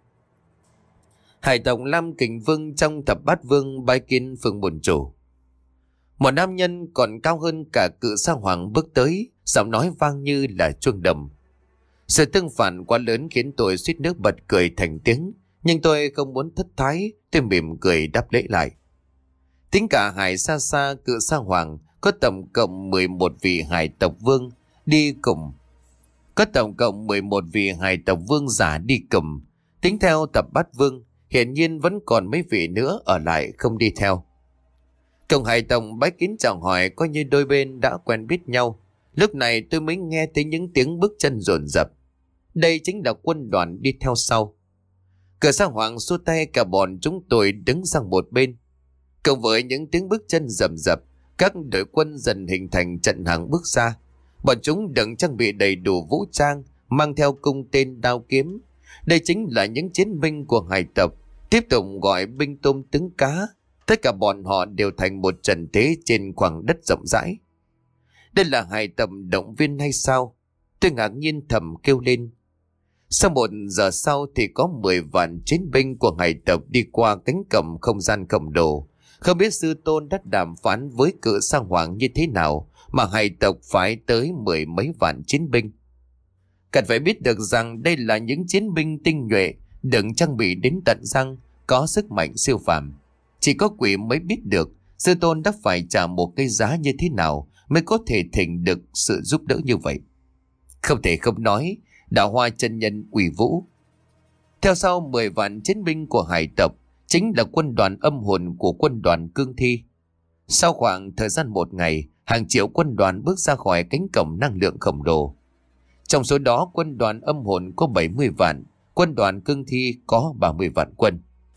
Hải tộc Lam Kình Vương trong thập bát vương bái kiến Phương Bồn Chủ. Một nam nhân còn cao hơn cả Cự Sa Hoàng bước tới, giọng nói vang như là chuông đồng. Sự tương phản quá lớn khiến tôi suýt nước bật cười thành tiếng, nhưng tôi không muốn thất thái, tôi mỉm cười đáp lễ lại. Tính cả Hải Sa Sa, Cự Sa Hoàng có tổng cộng mười một vị hải tộc vương đi cùng. Có tổng cộng mười một vị hải tộc vương giả đi cùng. Tính theo thập bát vương, hiển nhiên vẫn còn mấy vị nữa ở lại không đi theo. Cộng hải tộc bái kiến chào hỏi, coi như đôi bên đã quen biết nhau. Lúc này tôi mới nghe thấy những tiếng bước chân dồn dập. Đây chính là quân đoàn đi theo sau. Cự Sa Hoàng xua tay, cả bọn chúng tôi đứng sang một bên. Cộng với những tiếng bước chân rầm rập, các đội quân dần hình thành trận hàng bước ra. Bọn chúng đừng trang bị đầy đủ vũ trang, mang theo cung tên đao kiếm. Đây chính là những chiến binh của hải tộc, tiếp tục gọi binh tôm trứng cá. Tất cả bọn họ đều thành một trận thế trên khoảng đất rộng rãi. Đây là hải tộc động viên hay sao? Tôi ngạc nhiên thầm kêu lên. Sau một giờ sau thì có mười vạn chiến binh của hải tộc đi qua cánh cổng không gian khổng lồ. Không biết sư tôn đã đàm phán với Cự Sa Hoàng như thế nào mà hải tộc phải tới mười mấy vạn chiến binh. Cần phải biết được rằng đây là những chiến binh tinh nhuệ, đừng trang bị đến tận răng, có sức mạnh siêu phàm. Chỉ có quỷ mới biết được sư tôn đã phải trả một cái giá như thế nào mới có thể thỉnh được sự giúp đỡ như vậy. Không thể không nói, Đạo Hoa chân nhân quỷ vũ. Theo sau mười vạn chiến binh của hải tộc chính là quân đoàn âm hồn của quân đoàn cương thi. Sau khoảng thời gian một ngày, hàng triệu quân đoàn bước ra khỏi cánh cổng năng lượng khổng lồ. Trong số đó quân đoàn âm hồn có bảy mươi vạn, quân đoàn cương thi có ba mươi vạn quân.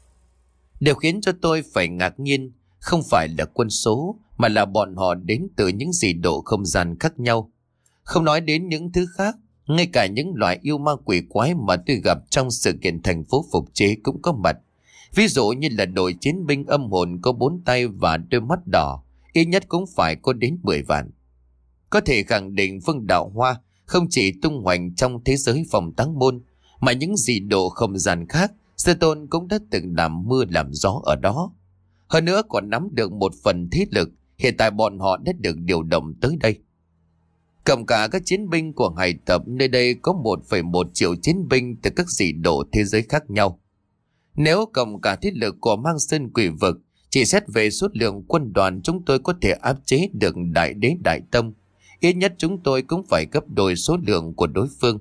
Điều khiến cho tôi phải ngạc nhiên không phải là quân số, mà là bọn họ đến từ những dị độ không gian khác nhau. Không nói đến những thứ khác, ngay cả những loại yêu ma quỷ quái mà tôi gặp trong sự kiện thành phố phục chế cũng có mặt. Ví dụ như là đội chiến binh âm hồn có bốn tay và đôi mắt đỏ, ít nhất cũng phải có đến mười vạn. Có thể khẳng định Phương Đạo Hoa không chỉ tung hoành trong thế giới phòng táng môn, mà những dị độ không gian khác, sư tôn cũng đã từng làm mưa làm gió ở đó. Hơn nữa còn nắm được một phần thế lực, hiện tại bọn họ đã được điều động tới đây. Cộng cả các chiến binh của hải tộc nơi đây có một phẩy một triệu chiến binh từ các dị độ thế giới khác nhau. Nếu cộng cả thiết lực của Mang Sơn Quỷ Vực, chỉ xét về số lượng quân đoàn chúng tôi có thể áp chế được Đại Đế Đại Tông. Ít nhất chúng tôi cũng phải gấp đôi số lượng của đối phương.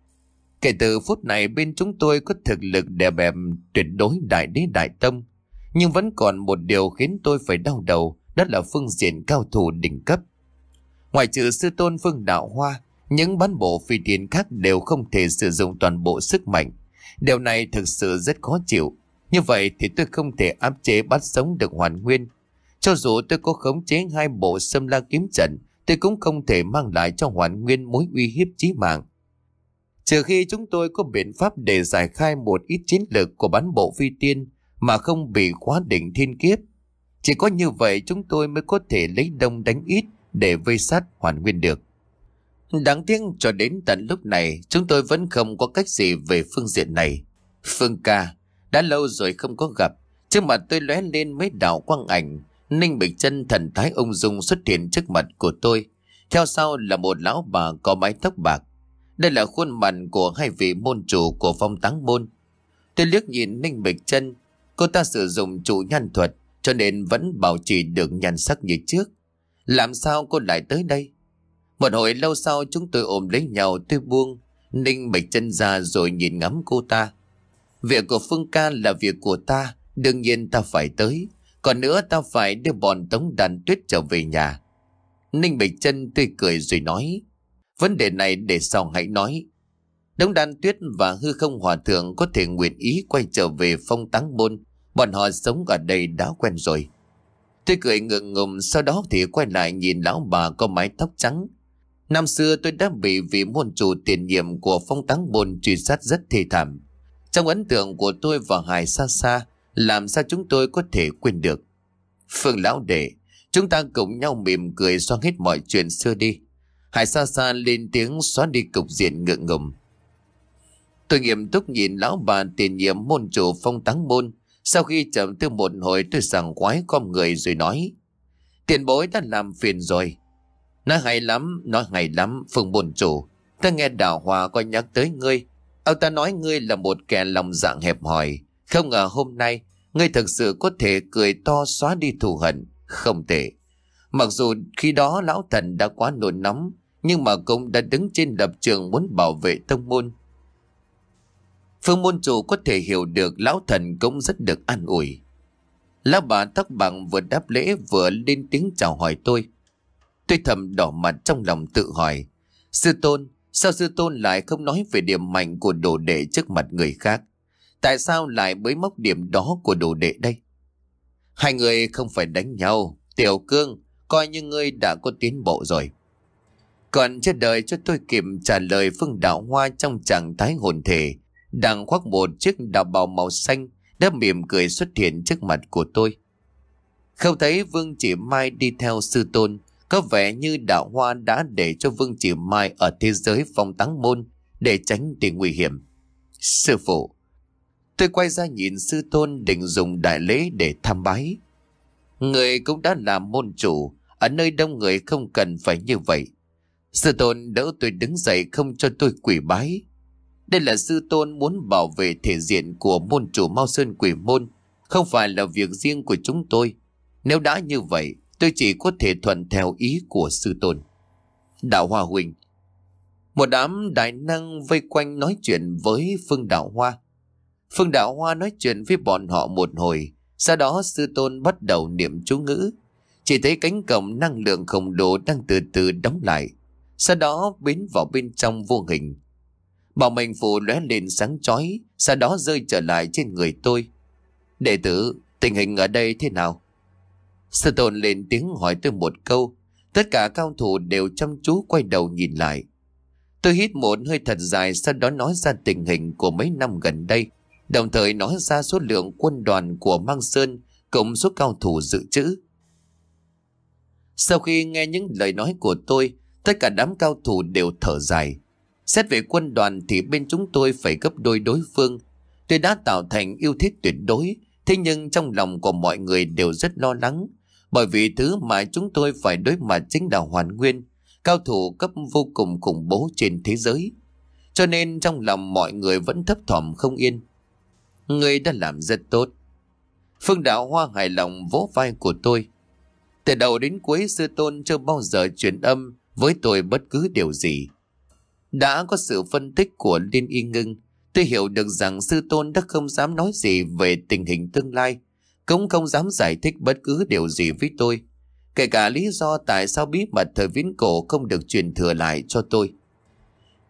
Kể từ phút này bên chúng tôi có thực lực đè bẹp tuyệt đối Đại Đế Đại Tông. Nhưng vẫn còn một điều khiến tôi phải đau đầu, đó là phương diện cao thủ đỉnh cấp. Ngoài trừ sư tôn Phương Đạo Hoa, Những bán bộ phi tiên khác đều không thể sử dụng toàn bộ sức mạnh. Điều này thực sự rất khó chịu. Như vậy thì tôi không thể áp chế bắt sống được Hoàn Nguyên. Cho dù tôi có khống chế hai bộ Sâm La kiếm trận, tôi cũng không thể mang lại cho Hoàn Nguyên mối uy hiếp chí mạng. Trừ khi chúng tôi có biện pháp để giải khai một ít chiến lược của bán bộ phi tiên mà không bị khóa định thiên kiếp. Chỉ có như vậy chúng tôi mới có thể lấy đông đánh ít để vây sát Hoàn Nguyên được. Đáng tiếc cho đến tận lúc này chúng tôi vẫn không có cách gì về phương diện này. Phương ca, đã lâu rồi không có gặp. Trước mặt tôi lóe lên mấy đạo quang ảnh. Ninh Bịch Chân thần thái ung dung xuất hiện trước mặt của tôi. Theo sau là một lão bà có mái tóc bạc. Đây là khuôn mặt của hai vị môn chủ của Phong Táng Môn. Tôi liếc nhìn Ninh Bịch Chân. Cô ta sử dụng chủ nhan thuật cho nên vẫn bảo trì được nhan sắc như trước. Làm sao cô lại tới đây? Một hồi lâu sau chúng tôi ôm lấy nhau, tôi buông Ninh Bịch Chân ra rồi nhìn ngắm cô ta. Việc của Phương ca là việc của ta, đương nhiên ta phải tới. Còn nữa ta phải đưa bọn Tống Đàn Tuyết trở về nhà. Ninh Bịch Chân tươi cười rồi nói, vấn đề này để sau hãy nói. Tống Đàn Tuyết và Hư Không Hòa Thượng có thể nguyện ý quay trở về Phong Táng Môn. Bọn họ sống ở đây đã quen rồi. Tôi cười ngượng ngùng, sau đó thì quay lại nhìn lão bà có mái tóc trắng. Năm xưa tôi đã bị vị môn chủ tiền nhiệm của Phong Táng Môn truy sát rất thê thảm. Trong ấn tượng của tôi và Hải xa xa, làm sao chúng tôi có thể quên được. Phương lão đệ, chúng ta cùng nhau mỉm cười xóa hết mọi chuyện xưa đi. Hải xa xa lên tiếng xóa đi cục diện ngượng ngùng. Tôi nghiêm túc nhìn lão bà tiền nhiệm môn chủ Phong Táng Môn. Sau khi chậm tư một hồi tôi sảng khoái khom người rồi nói, tiền bối đã làm phiền rồi. Nói hay lắm, nói hay lắm Phương môn chủ. Ta nghe Đạo Hòa có nhắc tới ngươi. Ông ta nói ngươi là một kẻ lòng dạ hẹp hòi. Không ngờ hôm nay ngươi thực sự có thể cười to xóa đi thù hận. Không tệ. Mặc dù khi đó lão thần đã quá nổi nóng, nhưng mà cũng đã đứng trên lập trường muốn bảo vệ tông môn. Phương môn chủ có thể hiểu được lão thần cũng rất được an ủi. Lão bà tóc bằng vừa đáp lễ vừa lên tiếng chào hỏi tôi. Tôi thầm đỏ mặt trong lòng tự hỏi, sư tôn, sao sư tôn lại không nói về điểm mạnh của đồ đệ trước mặt người khác? Tại sao lại bới móc điểm đó của đồ đệ đây? Hai người không phải đánh nhau. Tiểu Cương, coi như ngươi đã có tiến bộ rồi. Còn chưa đợi cho tôi kịp trả lời, Phương Đạo Hoa trong trạng thái hồn thể đang khoác một chiếc đạo bào màu xanh đã mỉm cười xuất hiện trước mặt của tôi. Không thấy Vương Chỉ Mai đi theo sư tôn, có vẻ như Đạo Hoa đã để cho Vương Chỉ Mai ở thế giới Phong Táng Môn để tránh tình nguy hiểm. Sư phụ. Tôi quay ra nhìn sư tôn định dùng đại lễ để tham bái. Người cũng đã là môn chủ, ở nơi đông người không cần phải như vậy. Sư tôn đỡ tôi đứng dậy không cho tôi quỳ bái. Đây là sư tôn muốn bảo vệ thể diện của môn chủ Mao Sơn Quỷ Môn, không phải là việc riêng của chúng tôi. Nếu đã như vậy, tôi chỉ có thể thuận theo ý của sư tôn. Đạo Hoa huynh. Một đám đại năng vây quanh nói chuyện với Phương Đạo Hoa. Phương Đạo Hoa nói chuyện với bọn họ một hồi, sau đó sư tôn bắt đầu niệm chú ngữ. Chỉ thấy cánh cổng năng lượng khổng lồ đang từ từ đóng lại, sau đó biến vào bên trong vô hình. Bảo mệnh phù lóe lên sáng chói, sau đó rơi trở lại trên người tôi. Đệ tử, tình hình ở đây thế nào? Sư tôn lên tiếng hỏi tôi một câu. Tất cả cao thủ đều chăm chú quay đầu nhìn lại. Tôi hít một hơi thật dài, sau đó nói ra tình hình của mấy năm gần đây, đồng thời nói ra số lượng quân đoàn của Mang Sơn cùng số cao thủ dự trữ. Sau khi nghe những lời nói của tôi, tất cả đám cao thủ đều thở dài. Xét về quân đoàn thì bên chúng tôi phải gấp đôi đối phương. Tôi đã tạo thành ưu thế tuyệt đối, thế nhưng trong lòng của mọi người đều rất lo lắng, bởi vì thứ mà chúng tôi phải đối mặt chính là Hoàn Nguyên, cao thủ cấp vô cùng khủng bố trên thế giới. Cho nên trong lòng mọi người vẫn thấp thỏm không yên. Ngươi đã làm rất tốt. Phương Đạo Hoa hài lòng vỗ vai của tôi. Từ đầu đến cuối sư tôn chưa bao giờ truyền âm với tôi bất cứ điều gì. Đã có sự phân tích của Liên Y Ngưng, tôi hiểu được rằng sư tôn đã không dám nói gì về tình hình tương lai, cũng không dám giải thích bất cứ điều gì với tôi, kể cả lý do tại sao bí mật thời viễn cổ không được truyền thừa lại cho tôi.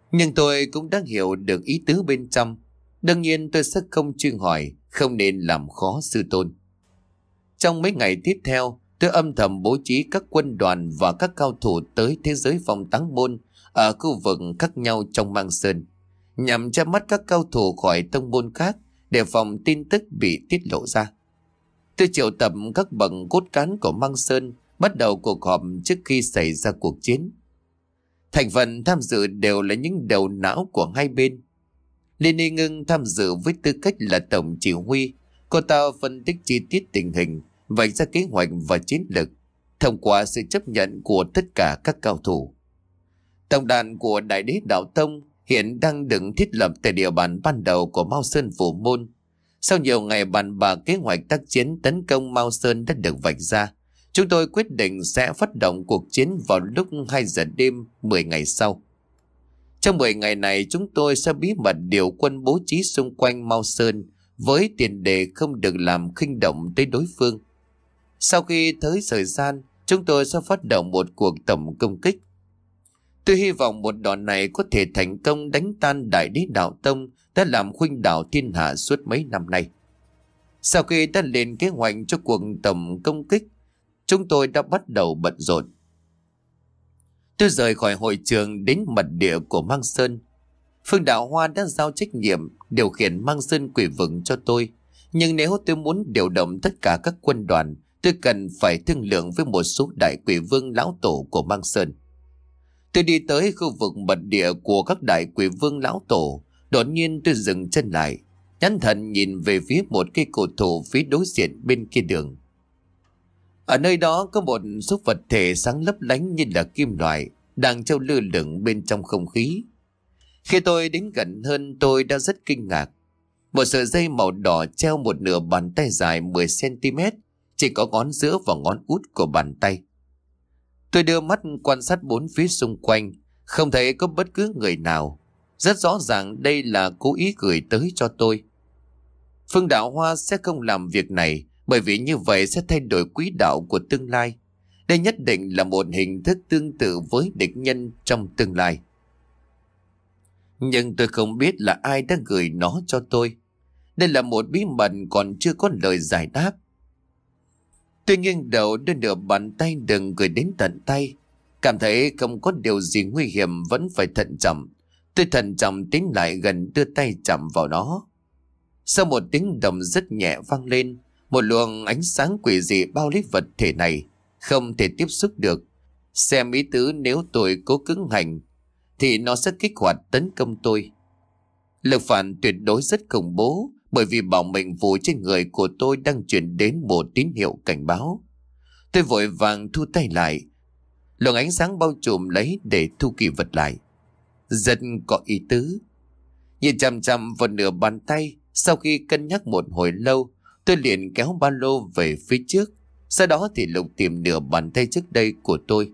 Nhưng tôi cũng đã hiểu được ý tứ bên trong. Đương nhiên tôi sẽ không chuyên hỏi, không nên làm khó sư tôn. Trong mấy ngày tiếp theo, tôi âm thầm bố trí các quân đoàn và các cao thủ tới thế giới phong táng môn ở khu vực khác nhau trong Mang Sơn, nhằm che mắt các cao thủ khỏi tông môn khác để phòng tin tức bị tiết lộ ra. Tôi triệu tập các bậc cốt cán của Mang Sơn bắt đầu cuộc họp trước khi xảy ra cuộc chiến. Thành phần tham dự đều là những đầu não của hai bên. Liên Y Ngưng tham dự với tư cách là tổng chỉ huy. Cô ta phân tích chi tiết tình hình, vạch ra kế hoạch và chiến lược, thông qua sự chấp nhận của tất cả các cao thủ. Tổng đàn của Đại Đế Đạo Tông hiện đang được thiết lập tại địa bàn ban đầu của Mao Sơn Phủ Môn. Sau nhiều ngày bàn bạc, kế hoạch tác chiến tấn công Mao Sơn đã được vạch ra. Chúng tôi quyết định sẽ phát động cuộc chiến vào lúc hai giờ đêm mười ngày sau. Trong mười ngày này, chúng tôi sẽ bí mật điều quân bố trí xung quanh Mao Sơn với tiền đề không được làm khinh động tới đối phương. Sau khi tới thời gian, chúng tôi sẽ phát động một cuộc tổng công kích. Tôi hy vọng một đòn này có thể thành công đánh tan Đại Đế Đạo Tông đã làm khuynh đảo thiên hạ suốt mấy năm nay. Sau khi đã lên kế hoạch cho cuộc tổng công kích, chúng tôi đã bắt đầu bận rộn. Tôi rời khỏi hội trường đến mật địa của Mang Sơn. Phương Đạo Hoa đã giao trách nhiệm điều khiển Mang Sơn Quỷ Vực cho tôi. Nhưng nếu tôi muốn điều động tất cả các quân đoàn, tôi cần phải thương lượng với một số đại quỷ vương lão tổ của Mang Sơn. Tôi đi tới khu vực mật địa của các đại quỷ vương lão tổ. Đột nhiên tôi dừng chân lại, nhãn thần nhìn về phía một cây cổ thụ phía đối diện bên kia đường. Ở nơi đó có một số vật thể sáng lấp lánh như là kim loại đang treo lơ lửng bên trong không khí. Khi tôi đến gần hơn, tôi đã rất kinh ngạc. Một sợi dây màu đỏ treo một nửa bàn tay dài mười xăng ti mét, chỉ có ngón giữa và ngón út của bàn tay. Tôi đưa mắt quan sát bốn phía xung quanh, không thấy có bất cứ người nào. Rất rõ ràng đây là cố ý gửi tới cho tôi. Phương Đạo Hoa sẽ không làm việc này, bởi vì như vậy sẽ thay đổi quỹ đạo của tương lai. Đây nhất định là một hình thức tương tự với địch nhân trong tương lai. Nhưng tôi không biết là ai đã gửi nó cho tôi. Đây là một bí mật còn chưa có lời giải đáp. Tôi nghiêng đầu đưa nửa bàn tay đừng gửi đến tận tay. Cảm thấy không có điều gì nguy hiểm, vẫn phải thận trọng. Tôi thận trọng tiến lại gần, đưa tay chạm vào nó. Sau một tiếng động rất nhẹ vang lên, một luồng ánh sáng quỷ dị bao lấy vật thể này, không thể tiếp xúc được. Xem ý tứ, nếu tôi cố cứng hành thì nó sẽ kích hoạt tấn công tôi. Lực phản tuyệt đối rất khủng bố, bởi vì bảo mệnh phù trên người của tôi đang truyền đến một tín hiệu cảnh báo. Tôi vội vàng thu tay lại, luồng ánh sáng bao trùm lấy để thu kỳ vật lại. Rất có ý tứ. Nhìn chằm chằm vào nửa bàn tay, sau khi cân nhắc một hồi lâu, tôi liền kéo ba lô về phía trước. Sau đó thì lục tìm nửa bàn tay trước đây của tôi.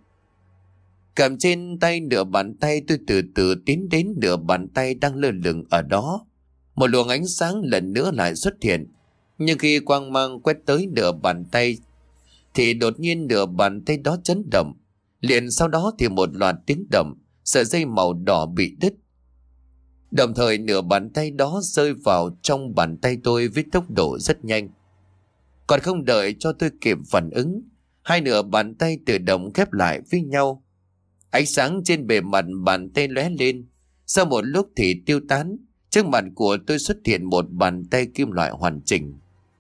Cầm trên tay nửa bàn tay, tôi từ từ tiến đến nửa bàn tay đang lơ lửng ở đó. Một luồng ánh sáng lần nữa lại xuất hiện. Nhưng khi quang mang quét tới nửa bàn tay thì đột nhiên nửa bàn tay đó chấn động. Liền sau đó thì một loạt tiếng động, sợi dây màu đỏ bị đứt. Đồng thời nửa bàn tay đó rơi vào trong bàn tay tôi với tốc độ rất nhanh. Còn không đợi cho tôi kịp phản ứng, hai nửa bàn tay tự động khép lại với nhau. Ánh sáng trên bề mặt bàn tay lóe lên, sau một lúc thì tiêu tán. Trước mặt của tôi xuất hiện một bàn tay kim loại hoàn chỉnh,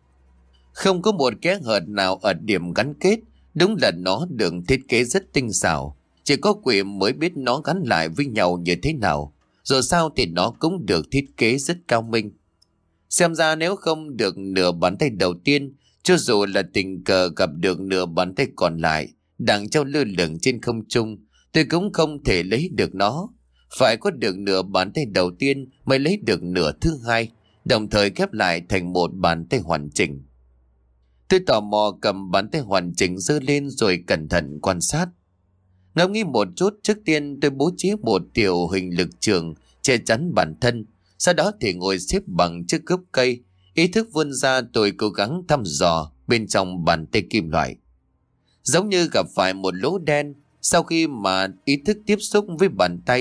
không có một kẽ hở nào ở điểm gắn kết. Đúng là nó được thiết kế rất tinh xảo, chỉ có quỷ mới biết nó gắn lại với nhau như thế nào. Dù sao thì nó cũng được thiết kế rất cao minh. Xem ra nếu không được nửa bàn tay đầu tiên, cho dù là tình cờ gặp được nửa bàn tay còn lại đang treo lơ lửng trên không trung, tôi cũng không thể lấy được nó. Phải có được nửa bàn tay đầu tiên mới lấy được nửa thứ hai, đồng thời ghép lại thành một bàn tay hoàn chỉnh. Tôi tò mò cầm bàn tay hoàn chỉnh giơ lên rồi cẩn thận quan sát. Ngẫm nghĩ một chút, trước tiên tôi bố trí một tiểu hình lực trường che chắn bản thân. Sau đó thì ngồi xếp bằng trước gốc cây. Ý thức vươn ra, tôi cố gắng thăm dò bên trong bàn tay kim loại. Giống như gặp phải một lỗ đen. Sau khi mà ý thức tiếp xúc với bàn tay,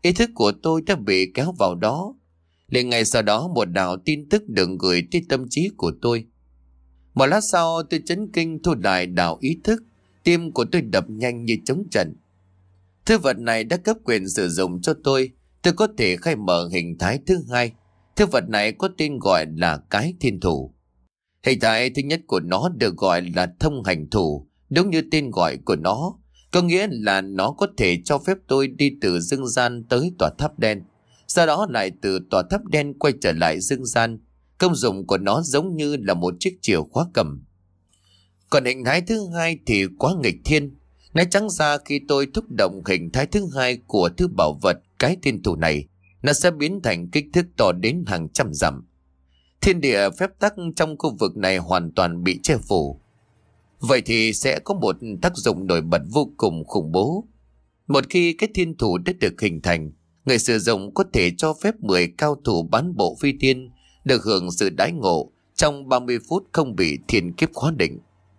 ý thức của tôi đã bị kéo vào đó. Liền ngày sau đó một đạo tin tức được gửi tới tâm trí của tôi. Một lát sau tôi chấn kinh thu lại đạo ý thức, tim của tôi đập nhanh như trống trận. Thứ vật này đã cấp quyền sử dụng cho tôi, tôi có thể khai mở hình thái thứ hai. Thứ vật này có tên gọi là cái thiên thủ. Hình thái thứ nhất của nó được gọi là thông hành thủ, đúng như tên gọi của nó, có nghĩa là nó có thể cho phép tôi đi từ dương gian tới tòa tháp đen, sau đó lại từ tòa tháp đen quay trở lại dương gian. Công dụng của nó giống như là một chiếc chìa khóa cầm. Còn hình thái thứ hai thì quá nghịch thiên. Nói trắng ra, khi tôi thúc động hình thái thứ hai của thứ bảo vật cái thiên thủ này, nó sẽ biến thành kích thước to đến hàng trăm dặm. Thiên địa phép tắc trong khu vực này hoàn toàn bị che phủ. Vậy thì sẽ có một tác dụng nổi bật vô cùng khủng bố. Một khi cái thiên thủ đã được hình thành, người sử dụng có thể cho phép mười cao thủ bán bộ phi tiên được hưởng sự đãi ngộ trong ba mươi phút không bị thiên kiếp khóa định.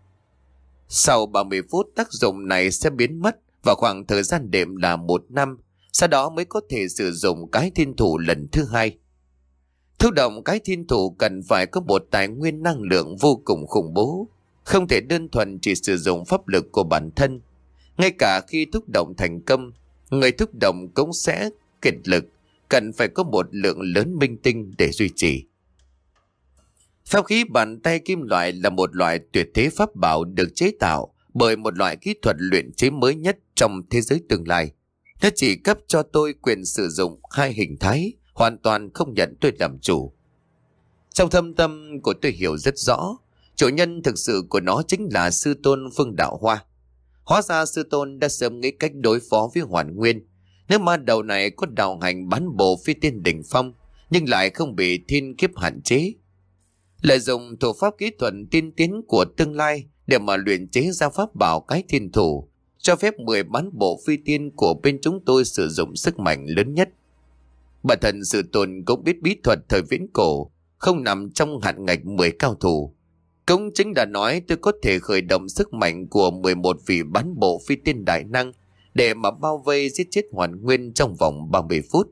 Sau ba mươi phút, tác dụng này sẽ biến mất và khoảng thời gian đệm là một năm, sau đó mới có thể sử dụng cái thiên thủ lần thứ hai. Thu động cái thiên thủ cần phải có một tài nguyên năng lượng vô cùng khủng bố, không thể đơn thuần chỉ sử dụng pháp lực của bản thân. Ngay cả khi thúc động thành công, người thúc động cũng sẽ kiệt lực, cần phải có một lượng lớn minh tinh để duy trì. Pháp khí bàn tay kim loại là một loại tuyệt thế pháp bảo được chế tạo bởi một loại kỹ thuật luyện chế mới nhất trong thế giới tương lai. Nó chỉ cấp cho tôi quyền sử dụng hai hình thái, hoàn toàn không nhận tôi làm chủ. Trong thâm tâm của tôi hiểu rất rõ, chủ nhân thực sự của nó chính là sư tôn Phương Đạo Hoa. Hóa ra sư tôn đã sớm nghĩ cách đối phó với Hoàn Nguyên. Nếu ma đầu này có đạo hành bán bộ phi tiên đỉnh phong, nhưng lại không bị thiên kiếp hạn chế, lợi dụng thủ pháp kỹ thuật tiên tiến của tương lai để mà luyện chế ra pháp bảo cái thiên thủ, cho phép mười bán bộ phi tiên của bên chúng tôi sử dụng sức mạnh lớn nhất. Bản thân sư tôn cũng biết bí thuật thời viễn cổ, không nằm trong hạn ngạch mười cao thủ. Cũng chính là nói tôi có thể khởi động sức mạnh của mười một vị bán bộ phi tiên đại năng để mà bao vây giết chết Hoàn Nguyên trong vòng ba mươi phút.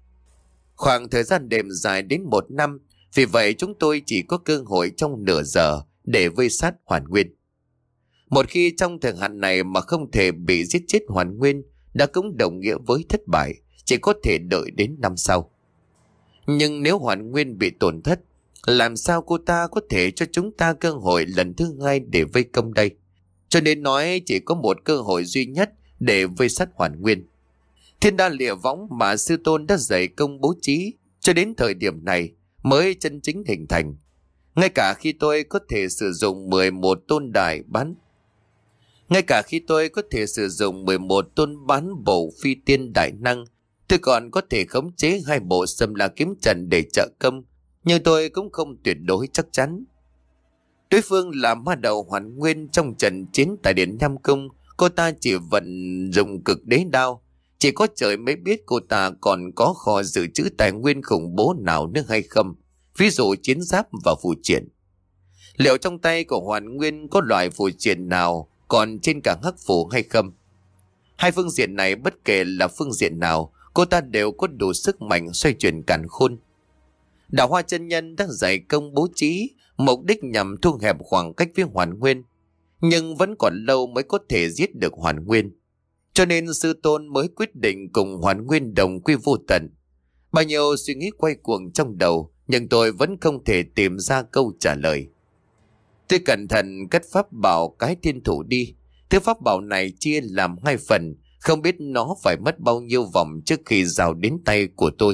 Khoảng thời gian đêm dài đến một năm, vì vậy chúng tôi chỉ có cơ hội trong nửa giờ để vây sát Hoàn Nguyên. Một khi trong thời hạn này mà không thể bị giết chết Hoàn Nguyên, đã cũng đồng nghĩa với thất bại, chỉ có thể đợi đến năm sau. Nhưng nếu Hoàn Nguyên bị tổn thất, làm sao cô ta có thể cho chúng ta cơ hội lần thứ hai để vây công đây? Cho nên nói chỉ có một cơ hội duy nhất để vây sát Hoàn Nguyên. Thiên đa địa võng mà sư tôn đã dày công bố trí cho đến thời điểm này mới chân chính hình thành. Ngay cả khi tôi có thể sử dụng mười một tôn đại bán Ngay cả khi tôi có thể sử dụng mười một tôn bán bộ phi tiên đại năng, tôi còn có thể khống chế hai bộ Xâm La kiếm trận để trợ công, nhưng tôi cũng không tuyệt đối chắc chắn. Đối phương là ma đầu Hoàn Nguyên trong trận chiến tại Điện Nam Cung, cô ta chỉ vận dụng cực đế đao. Chỉ có trời mới biết cô ta còn có kho dự trữ tài nguyên khủng bố nào nữa hay không, ví dụ chiến giáp và phù triện. Liệu trong tay của Hoàn Nguyên có loại phù triện nào còn trên cả hắc phù hay không? Hai phương diện này, bất kể là phương diện nào, cô ta đều có đủ sức mạnh xoay chuyển càn khôn. Đạo Hoa chân nhân đã dạy công bố trí, mục đích nhằm thu hẹp khoảng cách với Hoàn Nguyên, nhưng vẫn còn lâu mới có thể giết được Hoàn Nguyên. Cho nên sư tôn mới quyết định cùng Hoàn Nguyên đồng quy vô tận. Bao nhiêu suy nghĩ quay cuồng trong đầu, nhưng tôi vẫn không thể tìm ra câu trả lời. Tôi cẩn thận cất pháp bảo cái thiên thủ đi. Thứ pháp bảo này chia làm hai phần, không biết nó phải mất bao nhiêu vòng trước khi giao đến tay của tôi.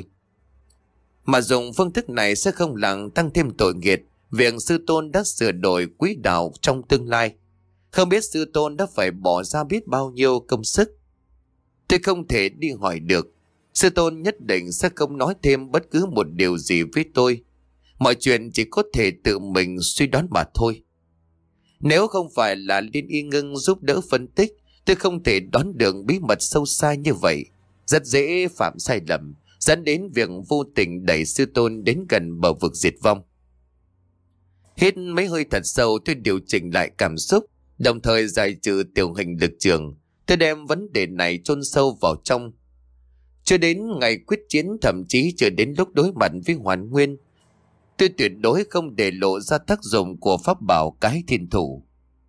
Mà dùng phương thức này sẽ không làm tăng thêm tội nghiệt việc sư tôn đã sửa đổi quỹ đạo trong tương lai. Không biết sư tôn đã phải bỏ ra biết bao nhiêu công sức. Tôi không thể đi hỏi được. Sư tôn nhất định sẽ không nói thêm bất cứ một điều gì với tôi. Mọi chuyện chỉ có thể tự mình suy đoán mà thôi. Nếu không phải là Liên Y Ngưng giúp đỡ phân tích, tôi không thể đoán được bí mật sâu xa như vậy. Rất dễ phạm sai lầm, dẫn đến việc vô tình đẩy sư tôn đến gần bờ vực diệt vong. Hít mấy hơi thật sâu, tôi điều chỉnh lại cảm xúc, đồng thời giải trừ tiểu hình lực trường. Tôi đem vấn đề này chôn sâu vào trong. Chưa đến ngày quyết chiến, thậm chí chưa đến lúc đối mặt với Hoàn Nguyên, tôi tuyệt đối không để lộ ra tác dụng của pháp bảo cái thiên thủ.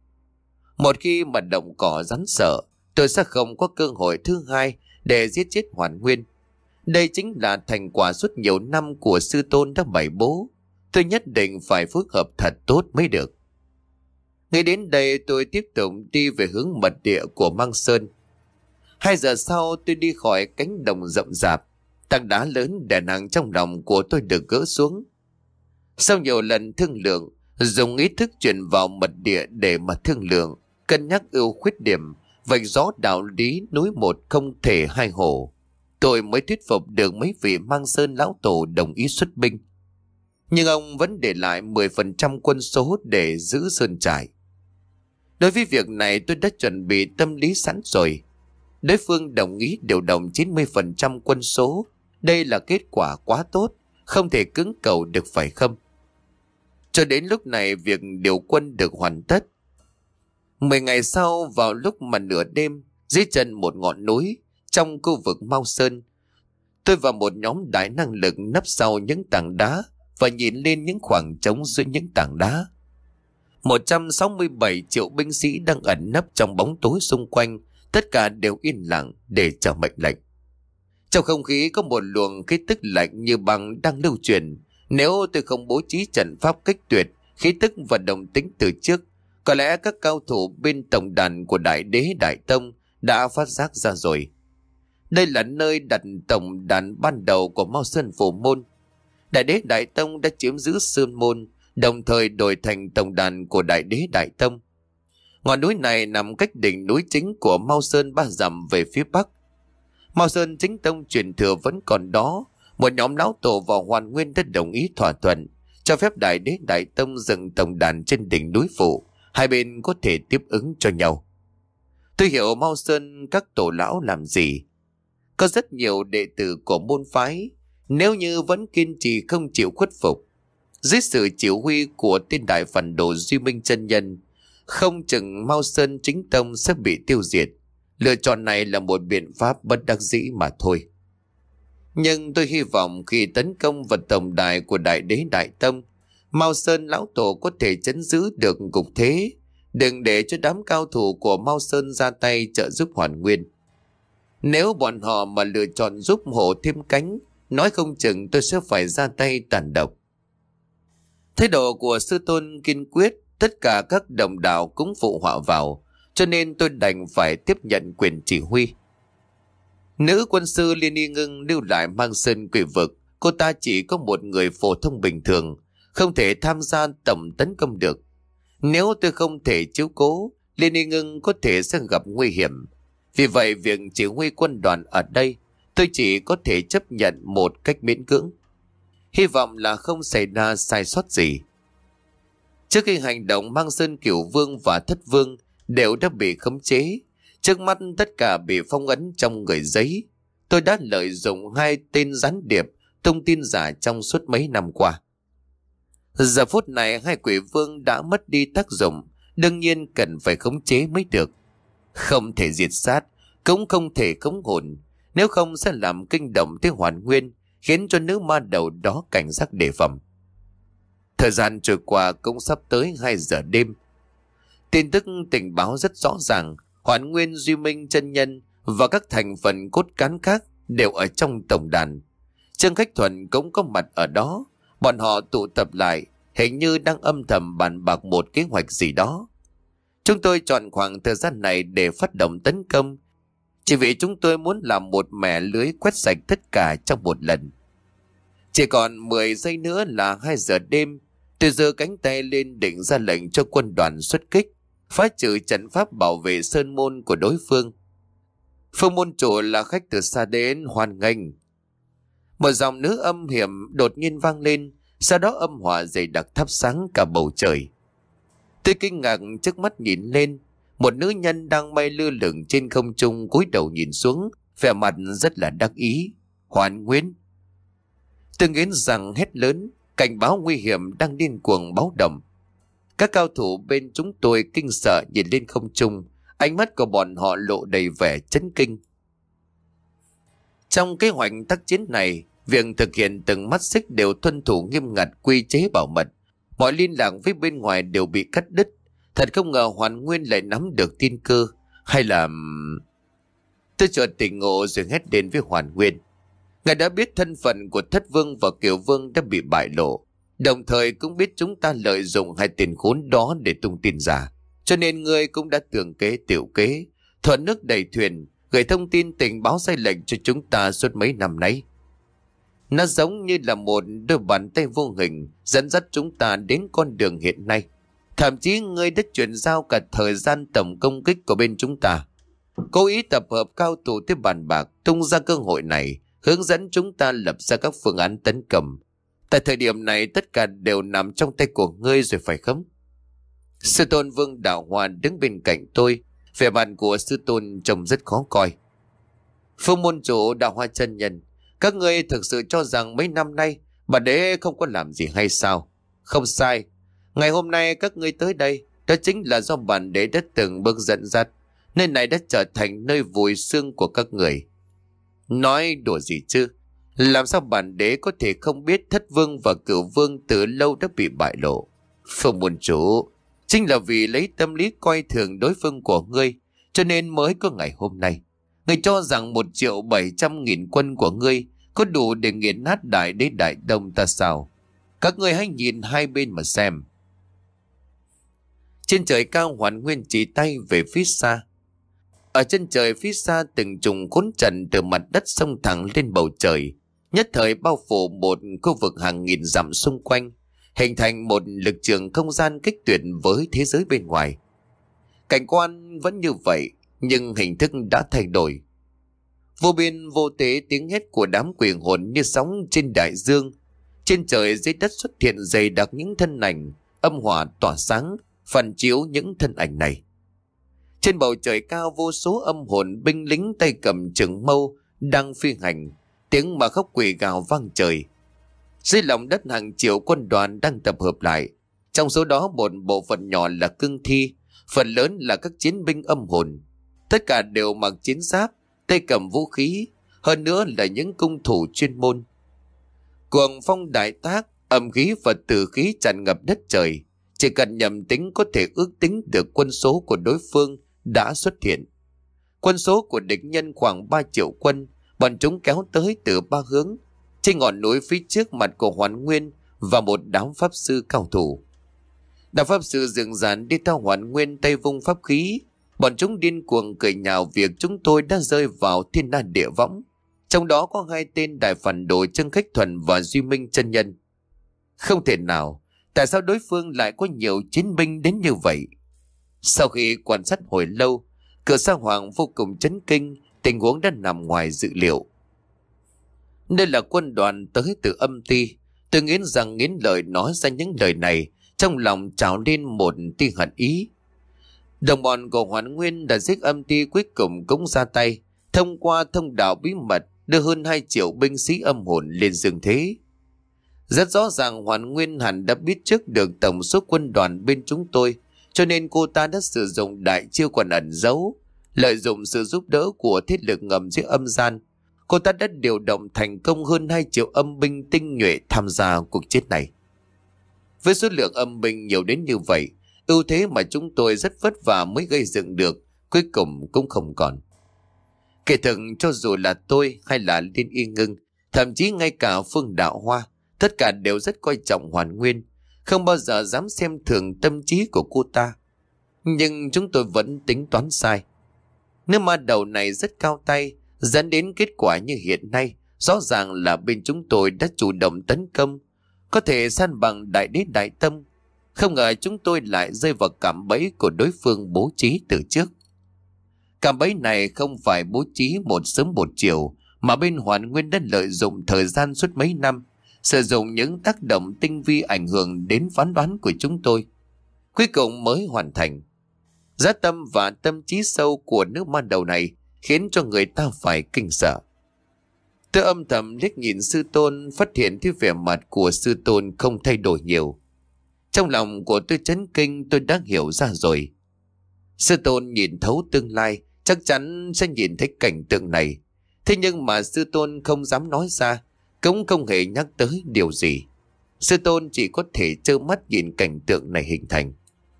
Một khi mà động cỏ rắn sợ, tôi sẽ không có cơ hội thứ hai để giết chết Hoàn Nguyên. Đây chính là thành quả suốt nhiều năm của sư tôn đã bày bố. Tôi nhất định phải phối hợp thật tốt mới được. Ngay đến đây tôi tiếp tục đi về hướng mật địa của Mang Sơn. Hai giờ sau tôi đi khỏi cánh đồng rậm rạp. Tảng đá lớn đè nặng trong lòng của tôi được gỡ xuống. Sau nhiều lần thương lượng, dùng ý thức chuyển vào mật địa để mà thương lượng, cân nhắc ưu khuyết điểm, vạch rõ đạo lý núi một không thể hai hổ, tôi mới thuyết phục được mấy vị Mang Sơn lão tổ đồng ý xuất binh. Nhưng ông vẫn để lại mười phần trăm quân số để giữ sơn trại. Đối với việc này tôi đã chuẩn bị tâm lý sẵn rồi. Đối phương đồng ý điều động chín mươi phần trăm quân số. Đây là kết quả quá tốt, không thể cứng cầu được phải không? Cho đến lúc này việc điều quân được hoàn tất. Mười ngày sau, vào lúc mà nửa đêm, dưới chân một ngọn núi trong khu vực Mao Sơn, tôi và một nhóm đại năng lực nấp sau những tảng đá và nhìn lên những khoảng trống giữa những tảng đá. một trăm sáu mươi bảy triệu binh sĩ đang ẩn nấp trong bóng tối xung quanh, tất cả đều yên lặng để chờ mệnh lệnh. Trong không khí có một luồng khí tức lạnh như băng đang lưu truyền. Nếu tôi không bố trí trận pháp cách tuyệt, khí tức và đồng tính từ trước, có lẽ các cao thủ bên tổng đàn của Đại Đế Đại Tông đã phát giác ra rồi. Đây là nơi đặt tổng đàn ban đầu của Mao Sơn Phổ Môn. Đại Đế Đại Tông đã chiếm giữ Sơn Môn, đồng thời đổi thành tổng đàn của Đại Đế Đại Tông. Ngọn núi này nằm cách đỉnh núi chính của Mao Sơn ba dặm về phía bắc. Mao Sơn chính tông truyền thừa vẫn còn đó. Một nhóm lão tổ và Hoàn Nguyên đã đồng ý thỏa thuận, cho phép Đại Đế Đại Tông dựng tổng đàn trên đỉnh núi phụ. Hai bên có thể tiếp ứng cho nhau. Tôi hiểu Mao Sơn các tổ lão làm gì. Có rất nhiều đệ tử của môn phái, nếu như vẫn kiên trì không chịu khuất phục, dưới sự chỉ huy của tên đại phản đồ Duy Minh chân nhân, không chừng Mao Sơn chính tông sẽ bị tiêu diệt. Lựa chọn này là một biện pháp bất đắc dĩ mà thôi. Nhưng tôi hy vọng khi tấn công vào tổng đài của Đại Đế Đại Tông, Mao Sơn lão tổ có thể trấn giữ được cục thế, đừng để cho đám cao thủ của Mao Sơn ra tay trợ giúp Hoàn Nguyên. Nếu bọn họ mà lựa chọn giúp hổ thêm cánh, nói không chừng tôi sẽ phải ra tay tàn độc. Thái độ của sư tôn kiên quyết, tất cả các đồng đạo cũng phụ họa vào, cho nên tôi đành phải tiếp nhận quyền chỉ huy. Nữ quân sư Liên Y Ngưng lưu lại Mang Sơn quỷ vực. Cô ta chỉ có một người phổ thông bình thường, không thể tham gia tổng tấn công được. Nếu tôi không thể chiếu cố, Liên Y Ngưng có thể sẽ gặp nguy hiểm. Vì vậy việc chỉ huy quân đoàn ở đây, tôi chỉ có thể chấp nhận một cách miễn cưỡng. Hy vọng là không xảy ra sai sót gì. Trước khi hành động, Mang Sơn Cửu Vương và Thất Vương đều đã bị khống chế. Trước mắt tất cả bị phong ấn trong người giấy. Tôi đã lợi dụng hai tên gián điệp tung tin giả trong suốt mấy năm qua. Giờ phút này hai quỷ vương đã mất đi tác dụng, đương nhiên cần phải khống chế mới được. Không thể diệt sát, cũng không thể khống hồn, nếu không sẽ làm kinh động tới Hoàn Nguyên, khiến cho nữ ma đầu đó cảnh giác đề phòng. Thời gian trôi qua cũng sắp tới hai giờ đêm. Tin tức tình báo rất rõ ràng, Hoàn Nguyên, Duy Minh chân nhân và các thành phần cốt cán khác đều ở trong tổng đàn. Trương Khách Thuần cũng có mặt ở đó. Bọn họ tụ tập lại, hình như đang âm thầm bàn bạc một kế hoạch gì đó. Chúng tôi chọn khoảng thời gian này để phát động tấn công, chỉ vì chúng tôi muốn làm một mẻ lưới quét sạch tất cả trong một lần. Chỉ còn mười giây nữa là hai giờ đêm. Tôi giơ cánh tay lên định ra lệnh cho quân đoàn xuất kích, phá trừ trận pháp bảo vệ sơn môn của đối phương. Phương môn chủ là khách từ xa đến hoan nghênh. Một dòng nữ âm hiểm đột nhiên vang lên, sau đó âm hỏa dày đặc thắp sáng cả bầu trời. Tôi kinh ngạc trước mắt nhìn lên, một nữ nhân đang bay lơ lửng trên không trung, cúi đầu nhìn xuống, vẻ mặt rất là đắc ý. Hoàn Nguyên. Tôi nghiến răng hét lớn, cảnh báo nguy hiểm đang điên cuồng báo động. Các cao thủ bên chúng tôi kinh sợ nhìn lên không trung, ánh mắt của bọn họ lộ đầy vẻ chấn kinh. Trong kế hoạch tác chiến này, việc thực hiện từng mắt xích đều tuân thủ nghiêm ngặt quy chế bảo mật. Mọi liên lạc với bên ngoài đều bị cắt đứt. Thật không ngờ Hoàn Nguyên lại nắm được tin cơ. Hay là... Tôi chợt tỉnh ngộ rồi hét đến với Hoàn Nguyên. Ngài đã biết thân phận của Thất Vương và Kiều Vương đã bị bại lộ. Đồng thời cũng biết chúng ta lợi dụng hai tiền khốn đó để tung tin giả. Cho nên ngươi cũng đã tưởng kế tiểu kế, thuận nước đẩy thuyền, gửi thông tin tình báo sai lệch cho chúng ta suốt mấy năm nay. Nó giống như là một đôi bàn tay vô hình dẫn dắt chúng ta đến con đường hiện nay. Thậm chí ngươi đã chuyển giao cả thời gian tổng công kích của bên chúng ta. Cố ý tập hợp cao thủ tới bàn bạc, tung ra cơ hội này, hướng dẫn chúng ta lập ra các phương án tấn công. Tại thời điểm này tất cả đều nằm trong tay của ngươi rồi phải không? Sư tôn Vương Đạo Hoa đứng bên cạnh tôi, vẻ mặt của sư tôn trông rất khó coi. Phương môn chủ Đạo Hoa chân nhân, các ngươi thực sự cho rằng mấy năm nay bà đế không có làm gì hay sao? Không sai, ngày hôm nay các ngươi tới đây, đó chính là do bản đế đã từng bước dẫn dắt, nơi này đã trở thành nơi vùi xương của các người. Nói đùa gì chứ? Làm sao bản đế có thể không biết Thất Vương và Cửu Vương từ lâu đã bị bại lộ? Phương môn chủ, chính là vì lấy tâm lý coi thường đối phương của ngươi, cho nên mới có ngày hôm nay. Ngươi cho rằng một triệu bảy trăm nghìn quân của ngươi có đủ để nghiền nát đại đế Đại Đông ta sao? Các ngươi hãy nhìn hai bên mà xem. Trên trời cao, Hoàn Nguyên chỉ tay về phía xa. Ở chân trời phía xa, từng trùng khốn trận từ mặt đất xông thẳng lên bầu trời, nhất thời bao phủ một khu vực hàng nghìn dặm xung quanh, hình thành một lực trường không gian cách tuyệt với thế giới bên ngoài. Cảnh quan vẫn như vậy, nhưng hình thức đã thay đổi. Vô biên vô tế tiếng hét của đám quỷ hồn như sóng trên đại dương. Trên trời dưới đất xuất hiện dày đặc những thân ảnh, âm hỏa tỏa sáng, phản chiếu những thân ảnh này. Trên bầu trời cao, vô số âm hồn binh lính tay cầm trường mâu đang phi hành, tiếng mà khóc quỷ gào vang trời. Dưới lòng đất hàng triệu quân đoàn đang tập hợp lại, trong số đó một bộ phận nhỏ là cương thi, phần lớn là các chiến binh âm hồn. Tất cả đều mặc chiến giáp, tay cầm vũ khí, hơn nữa là những cung thủ chuyên môn. Cuồng phong đại tác, âm khí và tử khí tràn ngập đất trời. Chỉ cần nhầm tính có thể ước tính được quân số của đối phương đã xuất hiện. Quân số của địch nhân khoảng ba triệu quân, bọn chúng kéo tới từ ba hướng. Trên ngọn núi phía trước mặt của Hoàn Nguyên và một đám pháp sư cao thủ. Đám pháp sư dựng dàn đi theo Hoàn Nguyên, tay vung pháp khí. Bọn chúng điên cuồng cười nhạo việc chúng tôi đã rơi vào thiên đan địa võng. Trong đó có hai tên đại phản đồ Trương Khách Thuần và Duy Minh chân nhân. Không thể nào, tại sao đối phương lại có nhiều chiến binh đến như vậy? Sau khi quan sát hồi lâu, Cửu Sa Hoàng vô cùng chấn kinh, tình huống đã nằm ngoài dự liệu. Đây là quân đoàn tới từ âm ti. Tôi nghiến rằng nghiến lợi nói ra những lời này, trong lòng trào lên một tia hận ý. Đồng bọn của Hoàn Nguyên đã giết âm ti cuối cùng cũng ra tay, thông qua thông đạo bí mật đưa hơn hai triệu binh sĩ âm hồn lên dương thế. Rất rõ ràng Hoàn Nguyên hẳn đã biết trước được tổng số quân đoàn bên chúng tôi, cho nên cô ta đã sử dụng đại chiêu còn ẩn giấu, lợi dụng sự giúp đỡ của thế lực ngầm dưới âm gian. Cô ta đã điều động thành công hơn hai triệu âm binh tinh nhuệ tham gia cuộc chiến này. Với số lượng âm binh nhiều đến như vậy, ưu thế mà chúng tôi rất vất vả mới gây dựng được, cuối cùng cũng không còn. Kể thực cho dù là tôi hay là Liên Y Ngưng, thậm chí ngay cả Phương Đạo Hoa, tất cả đều rất coi trọng Hoàn Nguyên, không bao giờ dám xem thường tâm trí của cô ta. Nhưng chúng tôi vẫn tính toán sai. Nếu ma đầu này rất cao tay, dẫn đến kết quả như hiện nay, rõ ràng là bên chúng tôi đã chủ động tấn công, có thể san bằng đại đế Đại Tâm. Không ngờ chúng tôi lại rơi vào cạm bẫy của đối phương bố trí từ trước. Cạm bẫy này không phải bố trí một sớm một chiều, mà bên Hoàn Nguyên đã lợi dụng thời gian suốt mấy năm, sử dụng những tác động tinh vi ảnh hưởng đến phán đoán của chúng tôi, cuối cùng mới hoàn thành. Giá tâm và tâm trí sâu của nữ ma đầu này khiến cho người ta phải kinh sợ. Tôi âm thầm liếc nhìn sư tôn, phát hiện thấy vẻ mặt của sư tôn không thay đổi nhiều. Trong lòng của tôi chấn kinh, tôi đã hiểu ra rồi. Sư tôn nhìn thấu tương lai, chắc chắn sẽ nhìn thấy cảnh tượng này. Thế nhưng mà sư tôn không dám nói ra, cũng không hề nhắc tới điều gì. Sư tôn chỉ có thể trơ mắt nhìn cảnh tượng này hình thành.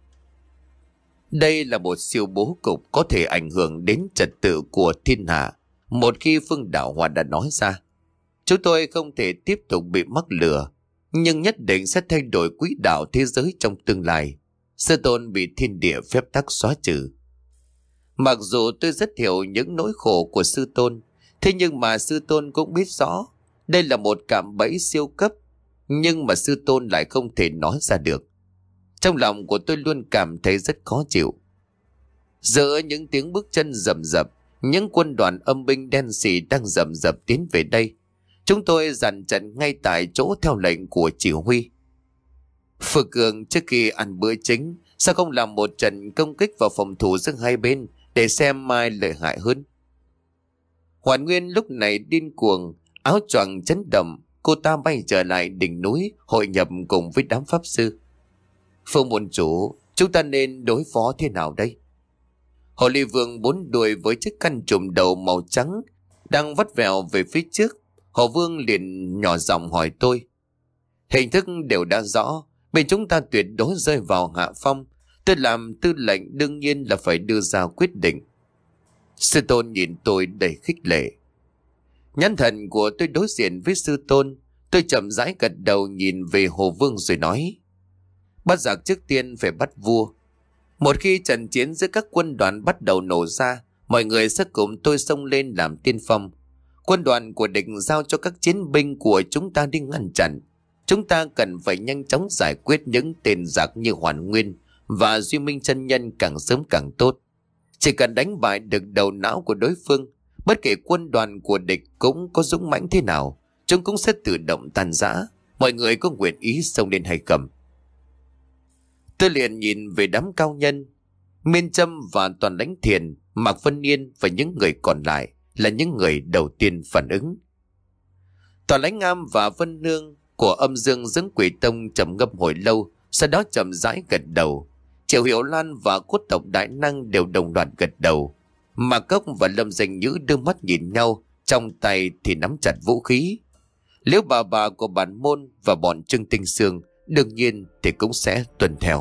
Đây là một siêu bố cục có thể ảnh hưởng đến trật tự của thiên hạ. Một khi Phương Đạo Hòa đã nói ra, chúng tôi không thể tiếp tục bị mắc lừa, nhưng nhất định sẽ thay đổi quỹ đạo thế giới trong tương lai. Sư tôn bị thiên địa phép tắc xóa trừ. Mặc dù tôi rất hiểu những nỗi khổ của sư tôn, thế nhưng mà sư tôn cũng biết rõ đây là một cạm bẫy siêu cấp, nhưng mà sư tôn lại không thể nói ra được. Trong lòng của tôi luôn cảm thấy rất khó chịu. Giữa những tiếng bước chân rầm rập, những quân đoàn âm binh đen sì đang rầm rập tiến về đây. Chúng tôi dàn trận ngay tại chỗ theo lệnh của chỉ huy. Phượng Cường trước khi ăn bữa chính, sao không làm một trận công kích vào phòng thủ giữa hai bên để xem ai lợi hại hơn? Hoàn Nguyên lúc này điên cuồng, áo choàng chấn động, cô ta bay trở lại đỉnh núi hội nhập cùng với đám pháp sư. Phương môn chủ, chúng ta nên đối phó thế nào đây? Hồ Ly Vương bốn đuôi với chiếc khăn trùm đầu màu trắng đang vắt vèo về phía trước. Hồ Vương liền nhỏ giọng hỏi tôi. Hình thức đều đã rõ, bên chúng ta tuyệt đối rơi vào hạ phong. Tôi làm tư lệnh đương nhiên là phải đưa ra quyết định. Sư tôn nhìn tôi đầy khích lệ. Nhãn thần của tôi đối diện với sư tôn. Tôi chậm rãi gật đầu nhìn về Hồ Vương rồi nói. Bắt giặc trước tiên phải bắt vua. Một khi trận chiến giữa các quân đoàn bắt đầu nổ ra, mọi người sẽ cùng tôi xông lên làm tiên phong. Quân đoàn của địch giao cho các chiến binh của chúng ta đi ngăn chặn. Chúng ta cần phải nhanh chóng giải quyết những tên giặc như Hoàn Nguyên và Duy Minh chân nhân càng sớm càng tốt. Chỉ cần đánh bại được đầu não của đối phương, bất kể quân đoàn của địch cũng có dũng mãnh thế nào, chúng cũng sẽ tự động tan rã. Mọi người có nguyện ý xông lên hay không? Tôi liền nhìn về đám cao nhân, Miên Trâm và Toàn Lãnh Thiền, Mạc Vân Niên và những người còn lại là những người đầu tiên phản ứng. Toàn Lãnh Am và Vân Nương của Âm Dương Dưỡng Quỷ Tông trầm ngâm hồi lâu, sau đó chậm rãi gật đầu. Triệu Hiểu Lan và Cốt Tộc Đại Năng đều đồng loạt gật đầu. Mạc Cốc và Lâm Danh Nhữ đưa mắt nhìn nhau, trong tay thì nắm chặt vũ khí. Liễu bà bà của bản môn và bọn Trương Tinh Sương đương nhiên thì cũng sẽ tuân theo.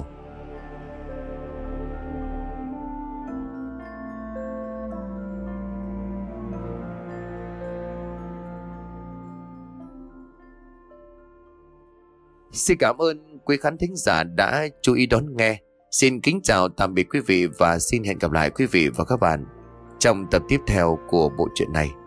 Xin cảm ơn quý khán thính giả đã chú ý đón nghe. Xin kính chào tạm biệt quý vị và xin hẹn gặp lại quý vị và các bạn trong tập tiếp theo của bộ truyện này.